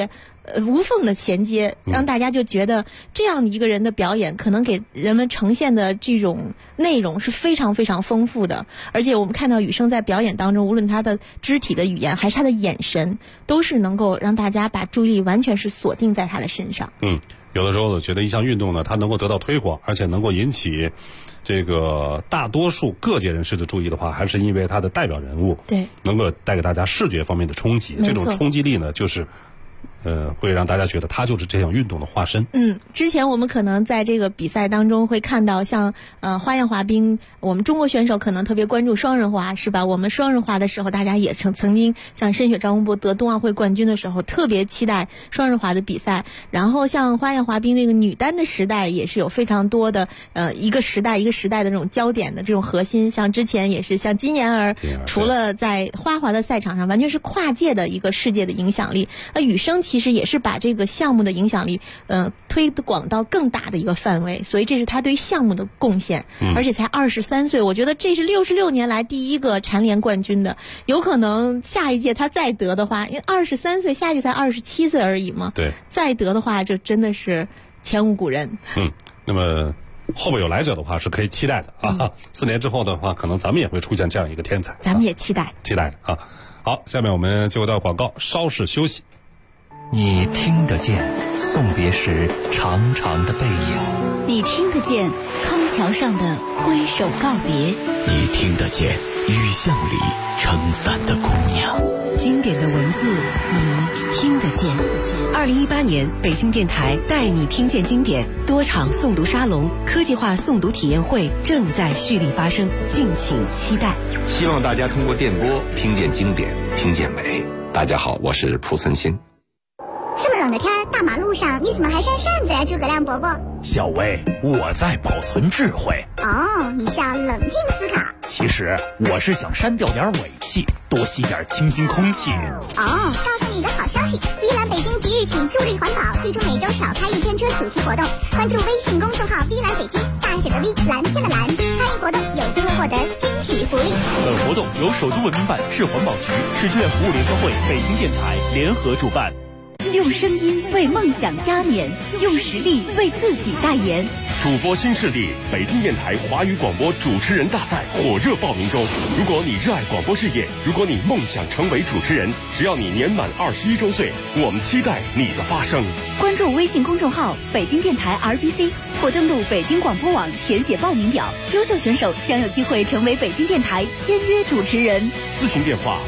S5: 无缝的衔接，让大家就觉得这样一个人的表演可能给人们呈现的这种内容是非常非常丰富的。而且我们看到羽生在表演当中，无论他的肢体的语言还是他的眼神，都是能够让大家把注意力完全是锁定在他的身上。
S4: 有的时候呢，觉得一项运动呢，它能够得到推广，而且能够引起这个大多数各界人士的注意的话，还是因为它的代表人物
S5: 对
S4: 能够带给大家视觉方面的冲击。这种冲击力呢，就是会让大家觉得他就是这项运动的化身。
S5: 之前我们可能在这个比赛当中会看到像花样滑冰，我们中国选手可能特别关注双人滑，是吧？我们双人滑的时候，大家也曾经像申雪、张洪波得冬奥会冠军的时候，特别期待双人滑的比赛。然后像花样滑冰这个女单的时代，也是有非常多的一个时代一个时代的这种焦点的这种核心。像之前也是像金妍儿，除了在花滑的赛场上完全是跨界的一个世界的影响力，羽生其实也是把这个项目的影响力推广到更大的一个范围，所以这是他对项目的贡献。而且才23岁，我觉得这是66年来第一个蝉联冠军的，有可能下一届他再得的话，因为23岁下一届才27岁而已嘛，
S4: 对，
S5: 再得的话就真的是前无古人。
S4: 那么后边有来者的话是可以期待的啊。4年之后的话，可能咱们也会出现这样一个天才，
S5: 咱们也期待
S4: 啊。好，下面我们就到广告，稍事休息。
S10: 你听得见送别时长长的背影，
S11: 你听得见康桥上的挥手告别，
S12: 你听得见雨巷里撑伞的姑娘。
S11: 经典的文字你听得见。2018年北京电台带你听见经典多场诵读沙龙、科技化诵读体验会正在蓄力发生，敬请期待。
S12: 希望大家通过电波听见经典，听见美。大家好，我是濮存昕。
S13: 这么冷的天，大马路上你怎么还扇扇子呀，诸葛亮伯伯？
S14: 小薇，我在保存智慧。
S13: 哦，你是要冷静思考。
S14: 其实我是想删掉点尾气，多吸点清新空气。
S13: 哦，告诉你一个好消息，依兰北京即日起助力环保，推出每周少开一天车主题活动。关注微信公众号“依兰北京”，大写的 V， 蓝天的蓝，参与活动有机会获得惊喜福利。
S14: 本活动由首都文明办、市环保局、市志愿服务联合会、北京电台联合主办。
S11: 用声音为梦想加冕，用实力为自己代言。
S15: 主播新势力北京电台华语广播主持人大赛火热报名中。如果你热爱广播事业，如果你梦想成为主持人，只要你年满21周岁，我们期待你的发声。
S11: 关注微信公众号北京电台 RBC 或登录北京广播网填写报名表，优秀选手将有机会成为北京电台签约主持人。
S15: 咨询电话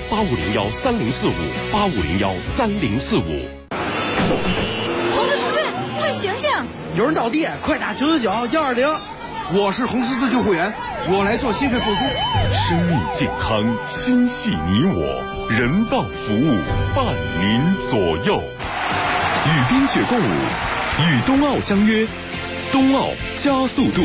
S15: 8501304585013045。
S16: 同志，快醒醒！
S17: 有人倒地，快打999-120。我是红十字救护员，我来做心肺复苏。
S15: 生命健康，心系你我，人道服务伴您左右。与冰雪共舞，与冬奥相约，冬奥加速度。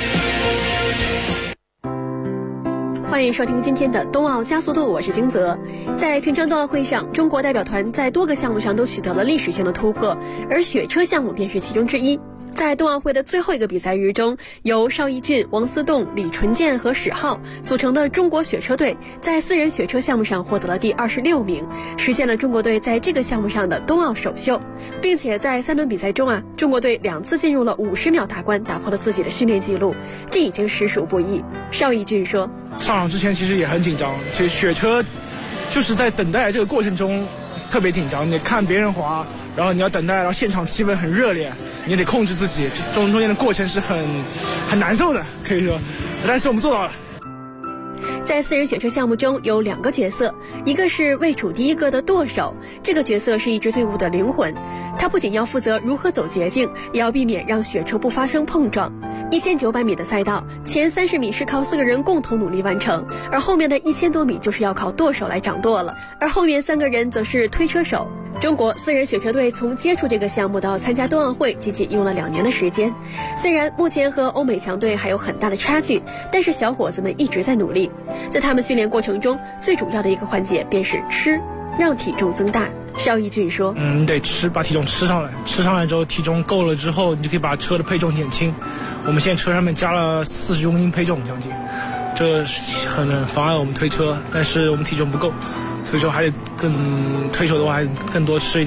S18: 欢迎收听今天的冬奥加速度，我是金泽。在平昌冬奥会上，中国代表团在多个项目上都取得了历史性的突破，而雪车项目便是其中之一。在冬奥会的最后一个比赛日中，由邵逸峻、王思栋、李纯建和史浩组成的中国雪车队在4人雪车项目上获得了第26名，实现了中国队在这个项目上的冬奥首秀，并且在3轮比赛中中国队2次进入了50秒大关，打破了自己的训练记录，这已经实属不易。邵逸峻说：
S19: 上场之前其实也很紧张，其实雪车就是在等待这个过程中特别紧张，你看别人滑，然后你要等待，然后现场气氛很热烈，你也得控制自己，中间的过程是很难受的，可以说，但是我们做到了。
S18: 在4人雪车项目中有2个角色，一个是位处第一个的舵手，这个角色是一支队伍的灵魂，他不仅要负责如何走捷径，也要避免让雪车不发生碰撞。1900米的赛道，前30米是靠4个人共同努力完成，而后面的1000多米就是要靠舵手来掌舵了，而后面3个人则是推车手。中国4人雪车队从接触这个项目到参加冬奥会仅仅用了2年的时间，虽然目前和欧美强队还有很大的差距，但是小伙子们一直在努力。在他们训练过程中，最主要的一个环节便是吃，让体重增大。邵逸峻说：
S19: 你得吃，把体重吃上来，吃上来之后体重够了之后，你就可以把车的配重减轻。我们现在车上面加了40公斤配重将近，这很妨碍我们推车，但是我们体重不够，所以说还得推手的话还得更多吃一点。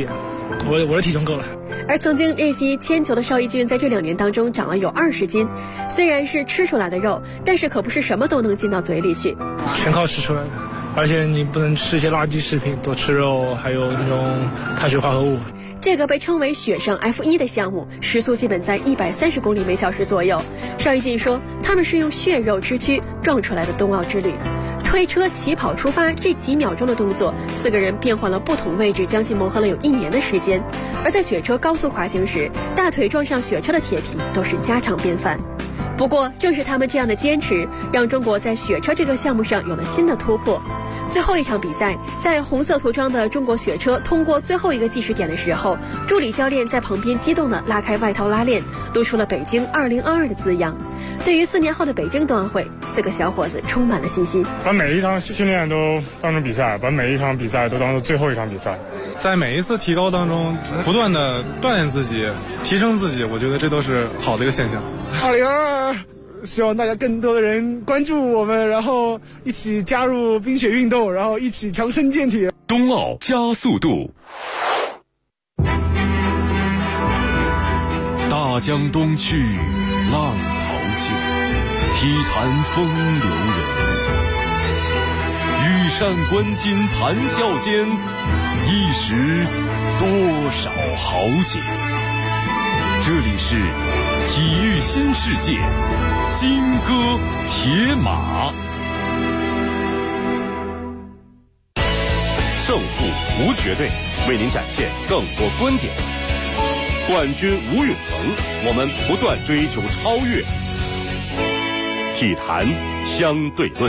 S19: 我的体重够了。
S18: 而曾经练习铅球的邵逸军在这2年当中长了有20斤，虽然是吃出来的肉，但是可不是什么都能进到嘴里去，
S19: 全靠吃出来的。而且你不能吃一些垃圾食品，多吃肉，还有那种碳水化合物。
S18: 这个被称为雪上 F1 的项目，时速基本在130公里每小时左右。邵逸军说，他们是用血肉之躯撞出来的冬奥之旅。推车起跑出发这几秒钟的动作，4个人变换了不同位置，将近磨合了有1年的时间。而在雪车高速滑行时，大腿撞上雪车的铁皮都是家常便饭。不过正是他们这样的坚持，让中国在雪车这个项目上有了新的突破。最后一场比赛，在红色涂装的中国雪车通过最后一个计时点的时候，助理教练在旁边激动地拉开外套拉链，露出了北京2022的字样。对于4年后的北京冬奥会，4个小伙子充满了信心。
S16: 把每一场训练都当成比赛，把每一场比赛都当成最后一场比赛。
S20: 在每一次提高当中，不断的锻炼自己，提升自己，我觉得这都是好的一个现象。
S19: 2022。希望大家更多的人关注我们，然后一起加入冰雪运动，然后一起强身健体。
S15: 冬奥加速度，大江东去，浪淘尽，体坛风流人物。羽扇纶巾谈笑间，一时多少豪杰。这里是体育新世界。金戈铁马，胜负无绝对，为您展现更多观点。冠军无永恒，我们不断追求超越。体坛相对论。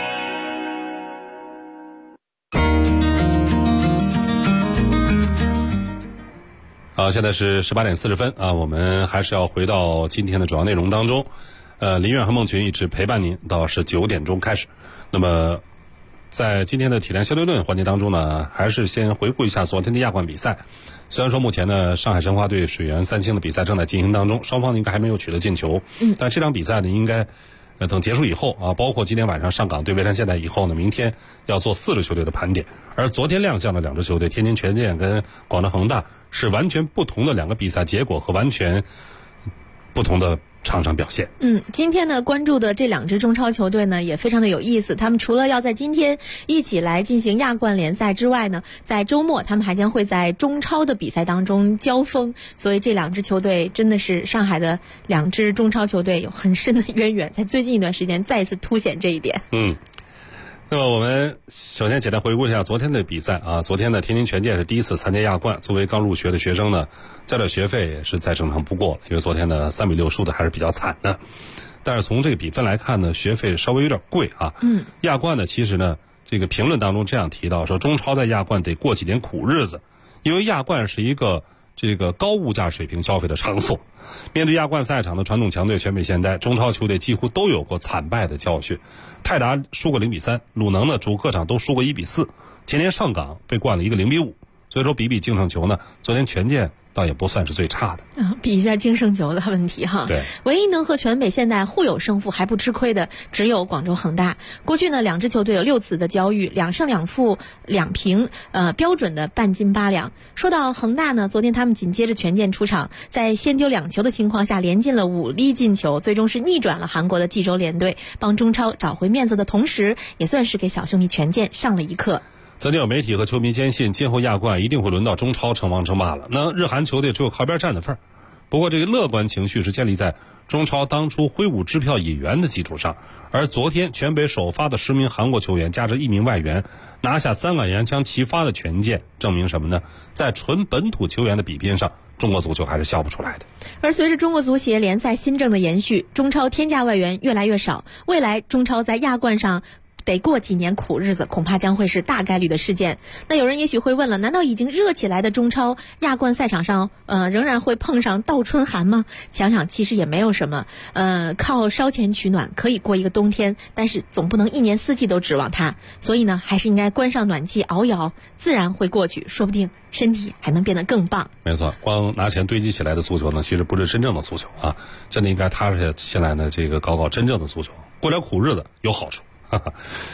S4: 好，现在是18点40分啊，我们还是要回到今天的主要内容当中。林苑和孟群一直陪伴您到19点钟开始。那么，在今天的体坛相对论环节当中呢，还是先回顾一下昨天的亚冠比赛。虽然说目前呢，上海申花对水原三星的比赛正在进行当中，双方应该还没有取得进球。但这场比赛呢，应该等结束以后啊，包括今天晚上上港对蔚山现代以后呢，明天要做4支球队的盘点。而昨天亮相的2支球队，天津权健跟广州恒大，是完全不同的2个比赛结果和完全不同的场表现。
S5: 今天呢关注的这2支中超球队呢也非常的有意思，他们除了要在今天一起来进行亚冠联赛之外呢，在周末他们还将会在中超的比赛当中交锋，所以这2支球队真的是上海的2支中超球队有很深的渊源，在最近一段时间再一次凸显这一点。
S4: 那么我们首先简单回顾一下昨天的比赛啊。昨天呢，天津权健是第一次参加亚冠，作为刚入学的学生呢，交点学费也是再正常不过了，因为昨天呢3比6输的还是比较惨的。但是从这个比分来看呢，学费稍微有点贵啊。亚冠呢，其实呢，这个评论当中这样提到说，中超在亚冠得过几年苦日子，因为亚冠是一个这个高物价水平消费的场所。面对亚冠赛场的传统强队全北现代，中超球队几乎都有过惨败的教训。泰达输过0比3，鲁能呢主客场都输过1比4，前年上港被灌了一个0比5。所以说比净胜球呢，昨天权健倒也不算是最差的。
S5: 比一下净胜球的问题哈。
S4: 对，
S5: 唯一能和全北现代互有胜负还不吃亏的，只有广州恒大。过去呢，2支球队有6次的交遇，2胜2负2平，标准的半斤8两。说到恒大呢，昨天他们紧接着权健出场，在先丢2球的情况下，连进了5粒进球，最终是逆转了韩国的济州联队，帮中超找回面子的同时，也算是给小兄弟权健上了一课。
S4: 曾经有媒体和球迷坚信，今后亚冠一定会轮到中超称王称霸了。那日韩球队只有靠边站的份儿。不过这个乐观情绪是建立在中超当初挥舞支票引援的基础上，而昨天全北首发的10名韩国球员加上1名外援，拿下3个洋将齐发的权健，证明什么呢？在纯本土球员的比拼上，中国足球还是笑不出来的。
S5: 而随着中国足协联赛新政的延续，中超天价外援越来越少，未来中超在亚冠上得过几年苦日子，恐怕将会是大概率的事件。那有人也许会问了，难道已经热起来的中超亚冠赛场上仍然会碰上倒春寒吗？想想其实也没有什么，靠烧钱取暖可以过一个冬天，但是总不能1年4季都指望它，所以呢还是应该关上暖气熬一熬，自然会过去，说不定身体还能变得更棒。
S4: 没错，光拿钱堆积起来的足球呢，其实不是真正的足球啊，真的应该踏实下来呢，这个搞真正的足球，过点苦日子有好处。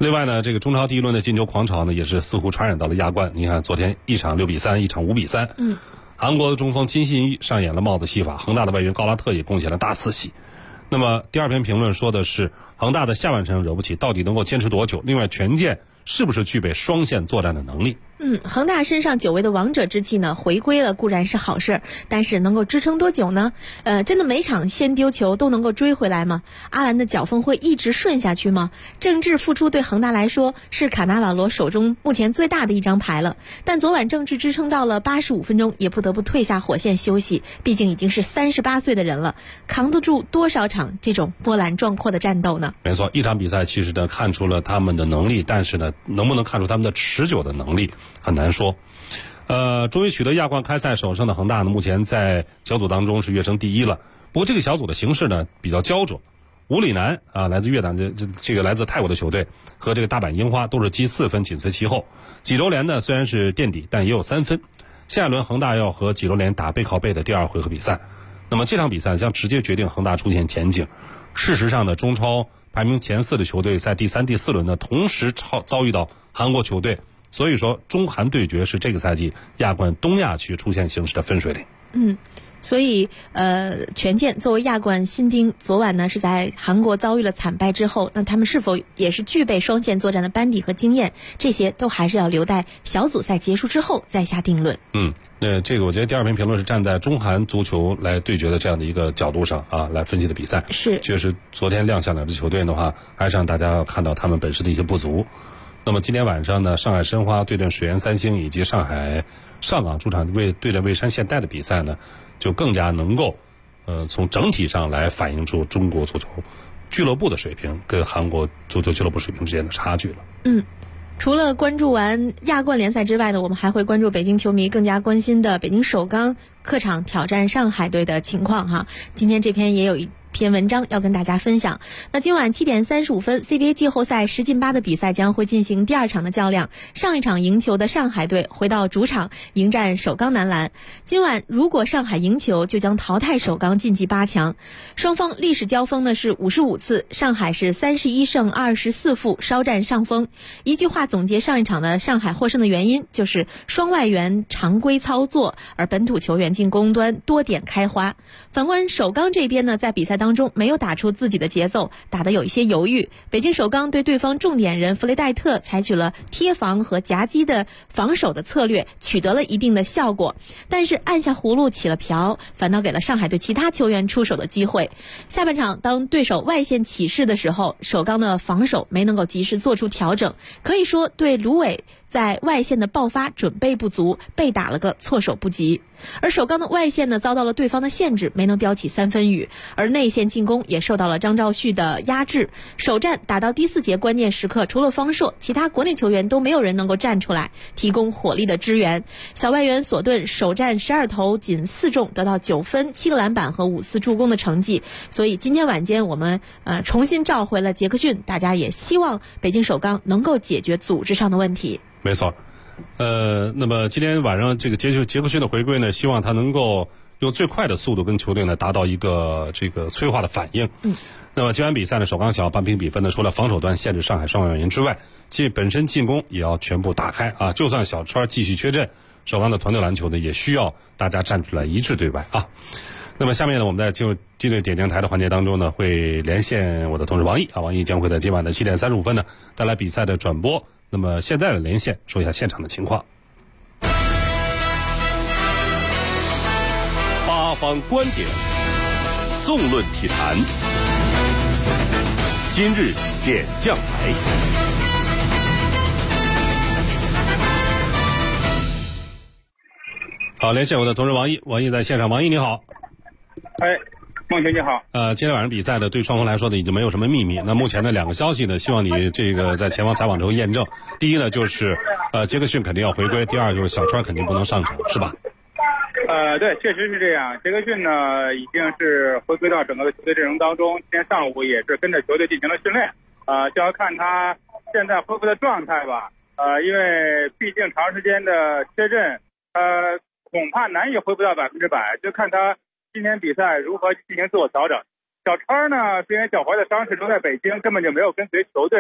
S4: 另外呢，这个中超第一轮的进球狂潮呢，也是似乎传染到了亚冠。你看，昨天一场6-3，一场5-3。韩国的中锋金信煜上演了帽子戏法，恒大的外援高拉特也贡献了大4喜。那么第二篇评论说的是恒大的下半程惹不起，到底能够坚持多久？另外，权健是不是具备双线作战的能力？
S5: 恒大身上久违的王者之气呢，回归了固然是好事，但是能够支撑多久呢？真的每场先丢球都能够追回来吗？阿兰的脚风会一直顺下去吗？郑智复出对恒大来说是卡纳瓦罗手中目前最大的一张牌了，但昨晚郑智支撑到了85分钟，也不得不退下火线休息，毕竟已经是38岁的人了，扛得住多少场这种波澜壮阔的战斗呢？
S4: 没错，一场比赛其实呢看出了他们的能力，但是呢能不能看出他们的持久的能力很难说。终于取得亚冠开赛首胜的恒大呢，目前在小组当中是跃升第1了。不过这个小组的形势呢比较焦灼，武里南来自越南的这个来自泰国的球队和这个大阪樱花都是积4分紧随其后。济州联呢虽然是垫底，但也有3分。下一轮恒大要和济州联打背靠背的第2回合比赛，那么这场比赛将直接决定恒大出线前景。事实上呢，中超排名前4的球队在第3、第4轮呢同时遭遇到韩国球队。所以说，中韩对决是这个赛季亚冠东亚区出现形势的分水岭。
S5: 所以权健作为亚冠新丁，昨晚呢是在韩国遭遇了惨败之后，那他们是否也是具备双线作战的班底和经验，这些都还是要留待小组赛结束之后再下定论。
S4: 这个我觉得第二篇评论是站在中韩足球来对决的这样的一个角度上来分析的比赛。
S5: 是，
S4: 确实昨天亮相两支球队的话，还是让大家要看到他们本身的一些不足。那么今天晚上呢，上海申花对阵水源三星以及上海上港主场对阵蔚山现代的比赛呢，就更加能够从整体上来反映出中国足球俱乐部的水平跟韩国足球俱乐部水平之间的差距了。
S5: 除了关注完亚冠联赛之外呢，我们还会关注北京球迷更加关心的北京首钢客场挑战上海队的情况哈。今天这篇也有一篇文章要跟大家分享。那今晚7点35分 CBA 季后赛10进8的比赛将会进行第2场的较量，上一场赢球的上海队回到主场迎战首钢男篮。今晚如果上海赢球，就将淘汰首钢晋级8强。双方历史交锋呢是55次，上海是31胜24负稍占上风。一句话总结上一场的上海获胜的原因，就是双外援常规操作，而本土球员进攻端多点开花。反观首钢这边呢，在比赛当中没有打出自己的节奏，打得有一些犹豫。北京首钢对对方重点人弗雷戴特采取了贴防和夹击的防守的策略，取得了一定的效果，但是按下葫芦起了瓢，反倒给了上海队其他球员出手的机会。下半场当对手外线起势的时候，首钢的防守没能够及时做出调整，可以说对芦苇在外线的爆发准备不足，被打了个措手不及。而首钢的外线呢遭到了对方的限制，没能飙起3分雨，而内线进攻也受到了张兆旭的压制。首战打到第4节关键时刻，除了方硕，其他国内球员都没有人能够站出来提供火力的支援。小外援索顿首战12投仅4中，得到9分7个篮板和5次助攻的成绩。所以今天晚间我们重新召回了杰克逊，大家也希望北京首钢能够解决组织上的问题。
S4: 没错。那么今天晚上这个杰克逊的回归呢，希望他能够用最快的速度跟球队呢达到一个这个催化的反应。那么今晚比赛呢，首钢想要扳平比分呢，除了防守端限制上海双外援之外，其本身进攻也要全部打开啊！就算小川继续缺阵，首钢的团队篮球呢也需要大家站出来一致对外啊。那么下面呢，我们在进入今日点将台的环节当中呢，会连线我的同事王毅啊，王毅将会在今晚的7点35分呢带来比赛的转播。那么现在的连线说一下现场的情况。
S1: 八方观点，纵论体坛，今日点将台。
S4: 好，连线我的同事王毅，王毅在现场，王毅你好。
S21: 孟学你好。
S4: 今天晚上比赛的对双方来说呢，已经没有什么秘密。那目前的2个消息呢，希望你这个在前方采访之后验证。第一呢，就是杰克逊肯定要回归；第二就是小川肯定不能上场，是吧？
S21: 对，确实是这样。杰克逊呢，已经是回归到整个的球队阵容当中。今天上午也是跟着球队进行了训练。就要看他现在恢复的状态吧。因为毕竟长时间的缺阵，恐怕难以恢复到100%，就看他今天比赛如何进行自我调整。小川呢，虽然脚踝的伤势留在北京，根本就没有跟随球队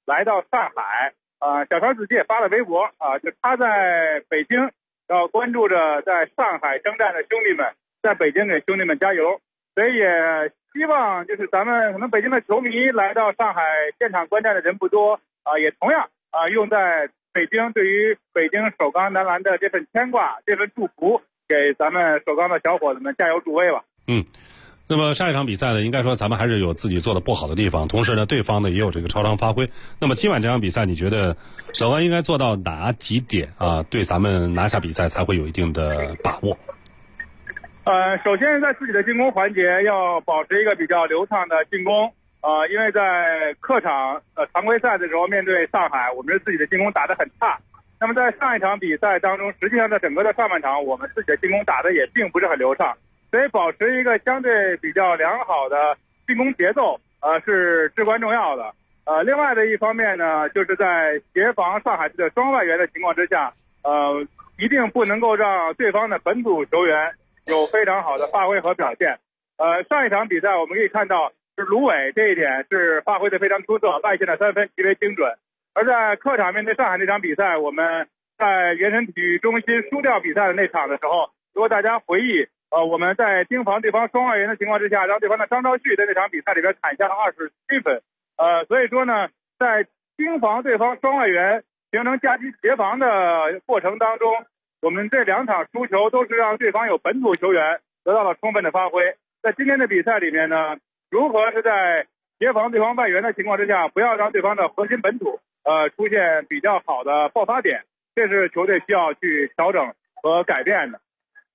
S21: 来到上海。小川自己也发了微博就他在北京要关注着在上海征战的兄弟们，在北京给兄弟们加油。所以也希望就是咱们可能北京的球迷来到上海现场观战的人不多也同样用在北京对于北京首钢男篮的这份牵挂、这份祝福，给咱们首钢的小伙子们加油助威吧。
S4: 那么上一场比赛呢，应该说咱们还是有自己做的不好的地方，同时呢，对方呢也有这个超常发挥。那么今晚这场比赛，你觉得首钢应该做到哪几点对咱们拿下比赛才会有一定的把握？
S21: 首先在自己的进攻环节要保持一个比较流畅的进攻。因为在客场常规赛的时候面对上海，我们是自己的进攻打得很差。那么在上一场比赛当中，实际上在整个的上半场，我们自己的进攻打得也并不是很流畅。所以保持一个相对比较良好的进攻节奏是至关重要的。另外的一方面呢，就是在协防上海队的双外援的情况之下，一定不能够让对方的本土球员有非常好的发挥和表现。上一场比赛我们可以看到，是卢伟这一点是发挥的非常出色，外线的三分极为精准。而在客场面对上海那场比赛，我们在原神体育中心输掉比赛的那场的时候，如果大家回忆我们在盯防对方双外援的情况之下，让对方的张昭旭在那场比赛里边砍下了27分。所以说呢，在盯防对方双外援形成夹击协防的过程当中，我们这2场输球都是让对方有本土球员得到了充分的发挥。在今天的比赛里面呢，如何是在协防对方外援的情况之下，不要让对方的核心本土出现比较好的爆发点，这是球队需要去调整和改变的。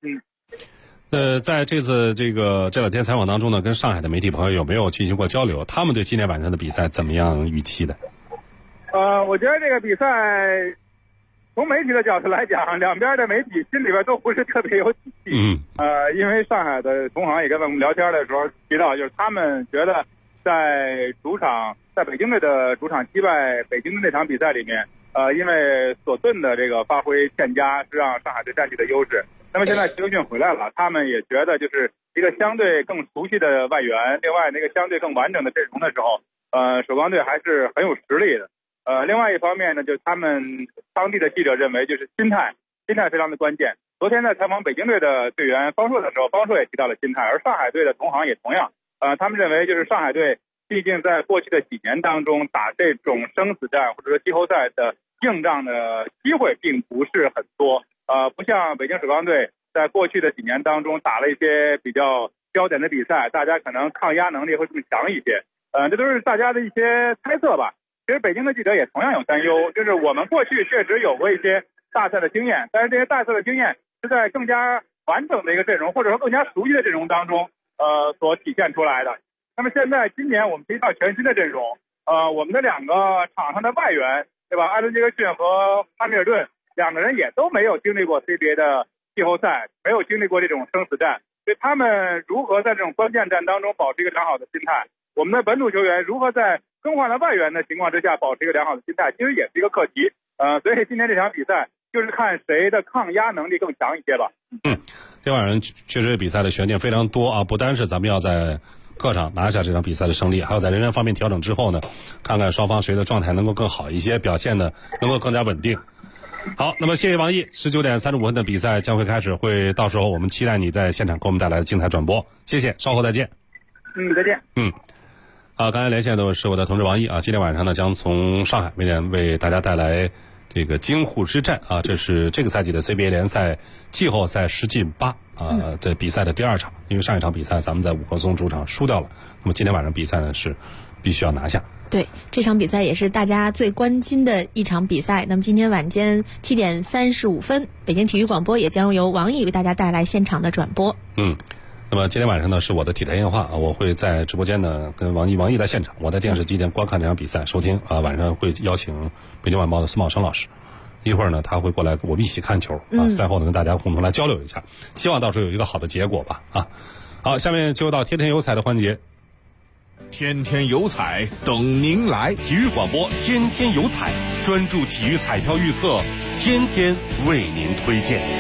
S4: 在这次这两天采访当中呢，跟上海的媒体朋友有没有进行过交流？他们对今天晚上的比赛怎么样预期的？
S21: 我觉得这个比赛从媒体的角度来讲，两边的媒体心里边都不是特别有底气。因为上海的同行也跟我们聊天的时候提到，就是他们觉得在北京队的主场击败北京的那场比赛里面，因为索顿的这个发挥欠佳，是让上海队占据的优势。那么现在杰克逊回来了，他们也觉得就是一个相对更熟悉的外援，另外那个相对更完整的阵容的时候，首钢队还是很有实力的。另外一方面呢，就是他们当地的记者认为，就是心态非常的关键。昨天在采访北京队的队员方硕的时候，方硕也提到了心态，而上海队的同行也同样，他们认为就是上海队毕竟在过去的几年当中打这种生死战或者说季后赛的硬仗的机会并不是很多。不像北京首钢队在过去的几年当中打了一些比较焦点的比赛，大家可能抗压能力会更强一些。这都是大家的一些猜测吧。其实北京的记者也同样有担忧，就是我们过去确实有过一些大赛的经验，但是这些大赛的经验是在更加完整的一个阵容或者说更加熟悉的阵容当中所体现出来的。那么现在今年我们是一套全新的阵容，我们的2个场上的外援，对吧？艾伦·杰克逊和哈密尔顿2个人也都没有经历过 CBA 的季后赛，没有经历过这种生死战，所以他们如何在这种关键战当中保持一个良好的心态，我们的本土球员如何在更换了外援的情况之下保持一个良好的心态，其实也是一个课题。所以今天这场比赛就是看谁的抗压能力更强一些吧。
S4: 今天晚上确实比赛的悬念非常多不单是咱们要在客场拿下这场比赛的胜利，还有在人员方面调整之后呢，看看双方谁的状态能够更好一些，表现呢能够更加稳定。好，那么谢谢王毅，19点35分的比赛将会开始，到时候我们期待你在现场给我们带来的精彩转播。谢谢，稍后再见。
S21: 再见。
S4: 刚才连线的是我的同事王毅今天晚上呢将从上海为大家带来这个京沪之战这是这个赛季的 CBA 联赛季后赛10进8在比赛的第2场，因为上一场比赛咱们在五棵松主场输掉了，那么今天晚上比赛呢是必须要拿下。
S5: 对，这场比赛也是大家最关心的一场比赛。那么今天晚间7点35分，北京体育广播也将由王毅为大家带来现场的转播。
S4: 那么今天晚上呢是我的体坛夜话我会在直播间呢跟王毅在现场，我在电视机前观看这场比赛收听晚上会邀请北京晚报的司茂生老师，一会儿呢他会过来跟我们一起看球赛后呢跟大家共同来交流一下，希望到时候有一个好的结果吧好，下面就到天天有彩的环节。
S15: 天天有彩等您来，
S1: 体育广播天天有彩，专注体育彩票预测，天天为您推荐。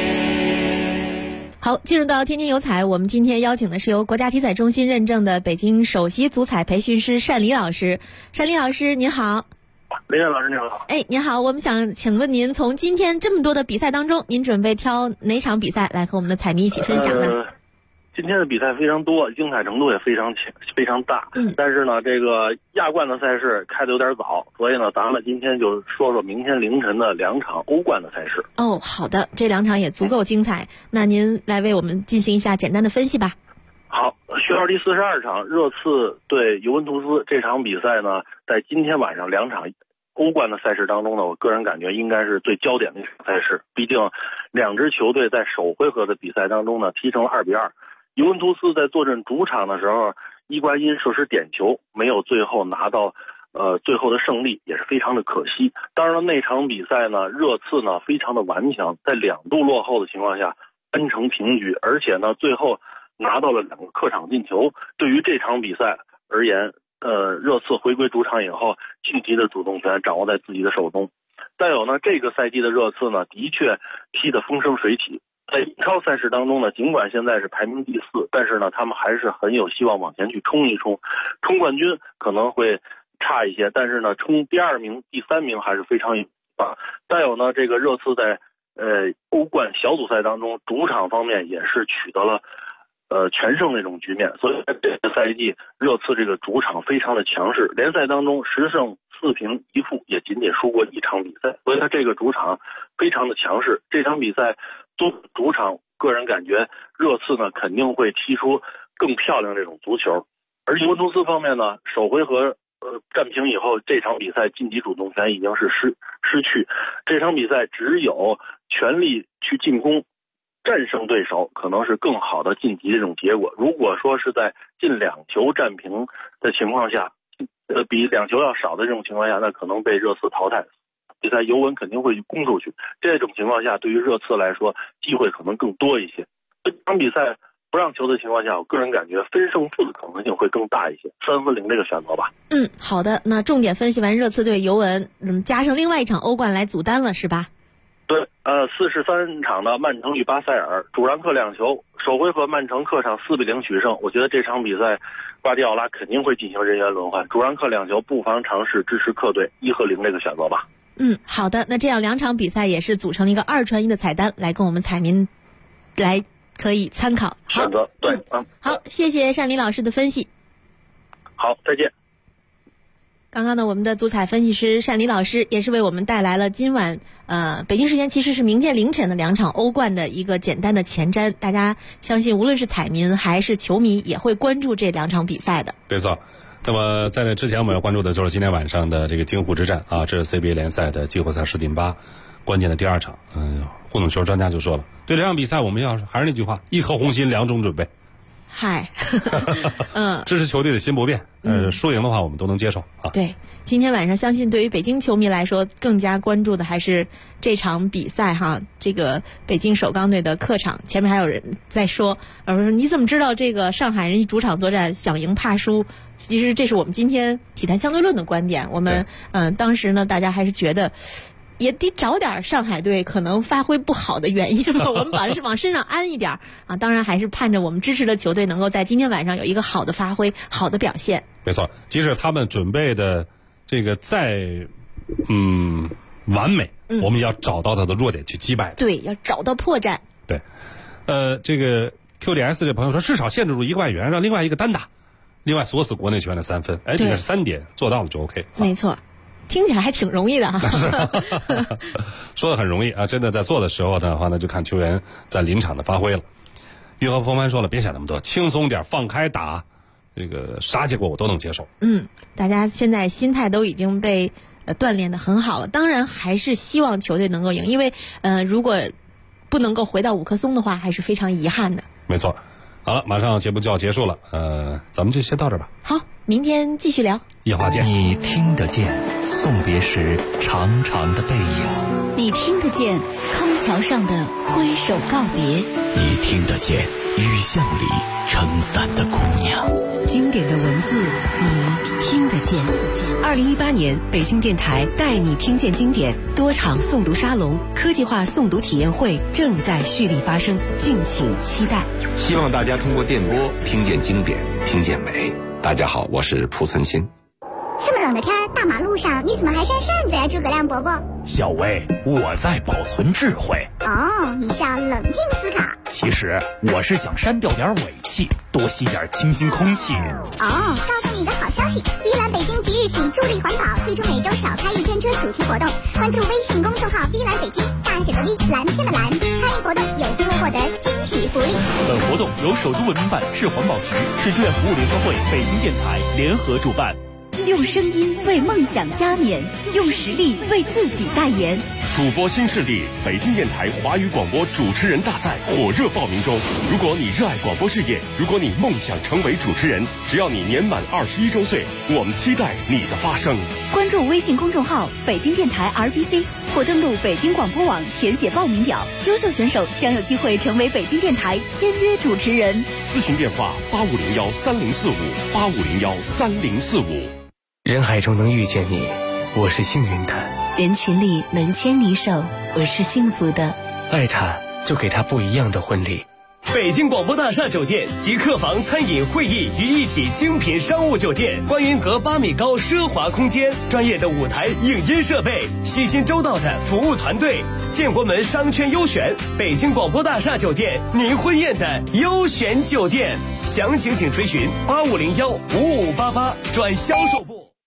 S5: 好，进入到天天有彩，我们今天邀请的是由国家体彩中心认证的北京首席足彩培训师单黎老师。单黎老师您好。
S2: 林燕老师您好。
S5: 哎，您好，我们想请问您，从今天这么多的比赛当中，您准备挑哪场比赛来和我们的彩迷一起分享呢？
S2: 今天的比赛非常多，精彩程度也非常强、非常大。但是呢，这个亚冠的赛事开得有点早，所以呢，咱们今天就说说明天凌晨的2场欧冠的赛事。
S5: 哦，好的，这2场也足够精彩。那您来为我们进行一下简单的分析吧。
S2: 好，序号第42场，热刺对尤文图斯这场比赛呢，在今天晚上2场欧冠的赛事当中呢，我个人感觉应该是最焦点的一场赛事。毕竟2支球队在首回合的比赛当中呢，踢成了2-2。尤文图斯在坐镇主场的时候，伊瓜因射失点球，没有最后拿到最后的胜利，也是非常的可惜。当然了，那场比赛呢，热刺呢非常的顽强，在2度落后的情况下扳成平局，而且呢最后拿到了2个客场进球。对于这场比赛而言，热刺回归主场以后，具体的主动权掌握在自己的手中。再有呢，这个赛季的热刺呢，的确踢得风生水起。在英超赛事当中呢，尽管现在是排名第4，但是呢，他们还是很有希望往前去冲一冲。冲冠军可能会差一些，但是呢，冲第2名、第3名还是非常有希望。再有呢，这个热刺在欧冠小组赛当中，主场方面也是取得了全胜那种局面，所以在这个赛季，热刺这个主场非常的强势，联赛当中10胜4平1负，也仅仅输过1场比赛，所以他这个主场非常的强势。这场比赛做主场，个人感觉热刺呢肯定会踢出更漂亮这种足球。而尤文图斯方面呢，首回合战平以后，这场比赛晋级主动权已经是失去，这场比赛只有全力去进攻，战胜对手可能是更好的晋级这种结果。如果说是在近2球战平的情况下，比2球要少的这种情况下，那可能被热刺淘汰。比赛尤文肯定会攻出去，这种情况下对于热刺来说机会可能更多一些。这场比赛不让球的情况下，我个人感觉分胜负的可能性会更大一些，3分0这个选择吧。
S5: 好的，那重点分析完热刺对尤文，加上另外一场欧冠来组单了是吧？
S2: 对，43场的曼城与巴塞尔，主让客2球，首回合曼城客场4-0取胜。我觉得这场比赛瓜迪奥拉肯定会进行人员轮换，主让客2球，不妨尝试支持客队1和0这个选择吧。
S5: 好的，那这样2场比赛也是组成了一个2传1的彩单，来跟我们彩民来可以参考
S2: 选择。对，
S5: 好，谢谢单林老师的分析。
S2: 好，再见。
S5: 刚刚呢，我们的足彩分析师单林老师也是为我们带来了今晚北京时间其实是明天凌晨的2场欧冠的一个简单的前瞻。大家相信无论是彩民还是球迷也会关注这2场比赛的。
S4: 没错。那么在那之前我们要关注的就是今天晚上的这个京沪之战啊，这是 CBA 联赛的季后赛10进8关键的第2场。互动球专家就说了，对这场比赛我们要还是那句话，一颗红心2种准备。
S5: 嗨，
S4: 支持球队的心不变，输赢的话我们都能接受啊。
S5: 对，今天晚上相信对于北京球迷来说，更加关注的还是这场比赛哈。这个北京首钢队的客场，前面还有人在说，你怎么知道这个上海人一主场作战想赢怕输？其实这是我们今天体坛相对论的观点。我们当时呢，大家还是觉得也得找点上海队可能发挥不好的原因吧，我们往身上安一点啊。当然还是盼着我们支持的球队能够在今天晚上有一个好的发挥、好的表现。
S4: 没错，即使他们准备的这个再完美，我们也要找到他的弱点去击败。
S5: 对，要找到破绽。
S4: 对，这个 QDS 这朋友说，至少限制住1个外援，让另外一个单打，另外锁死国内球员的3分。这个3点做到了就 OK。
S5: 没错。听起来还挺容易的哈，
S4: 说的很容易啊，真的在做的时候的话呢，就看球员在临场的发挥了。玉和风帆说了，别想那么多，轻松点，放开打，这个啥结果我都能接受。
S5: 大家现在心态都已经被锻炼的很好了，当然还是希望球队能够赢，因为如果不能够回到5颗松的话，还是非常遗憾的。
S4: 没错。好了，马上节目就要结束了，咱们就先到这吧。
S5: 好，明天继续聊。
S4: 夜话见。
S10: 你听得见送别时长长的背影，
S22: 你听得见康桥上的挥手告别，
S10: 你听得见雨巷里撑伞的姑娘。
S11: 经典的文字，你听得见。2018年北京电台带你听见经典多场诵读沙龙、科技化诵读体验会正在蓄力发生，敬请期待。
S12: 希望大家通过电波听见经典，听见美。大家好，我是蒲存沁。
S13: 这么冷的天，大马路上你怎么还扇扇子呀，诸葛亮伯伯？
S14: 小薇，我在保存智慧。
S13: 哦，你是要冷静思考。
S14: 其实我是想删掉点尾气，多吸点清新空气。
S13: 哦，告诉你一个好消息，碧蓝北京即日起助力环保，推出每周少开一天车主题活动，关注微信公众号碧蓝北京，大写的 V， 蓝天的蓝，参与活动有机会获得惊喜福利。
S14: 本活动由首都文明办、市环保局、市志愿服务联合会、北京电台联合主办。
S22: 用声音为梦想加冕，用实力为自己代言。
S15: 主播新势力北京电台华语广播主持人大赛火热报名中。如果你热爱广播事业，如果你梦想成为主持人，只要你年满21周岁，我们期待你的发声。
S22: 关注微信公众号北京电台 RBC 或登录北京广播网填写报名表，优秀选手将有机会成为北京电台签约主持人。
S15: 咨询电话8501304585013045。
S3: 人海中能遇见你，我是幸运的；
S22: 人群里能牵你手，我是幸福的。
S3: 爱他，就给他不一样的婚礼。
S7: 北京广播大厦酒店集客房、餐饮、会议于一体精品商务酒店，观云阁8米高奢华空间，专业的舞台影音设备，悉心周到的服务团队，建国门商圈优选，北京广播大厦酒店，您婚宴的优选酒店。详情请垂询85015588转销售部。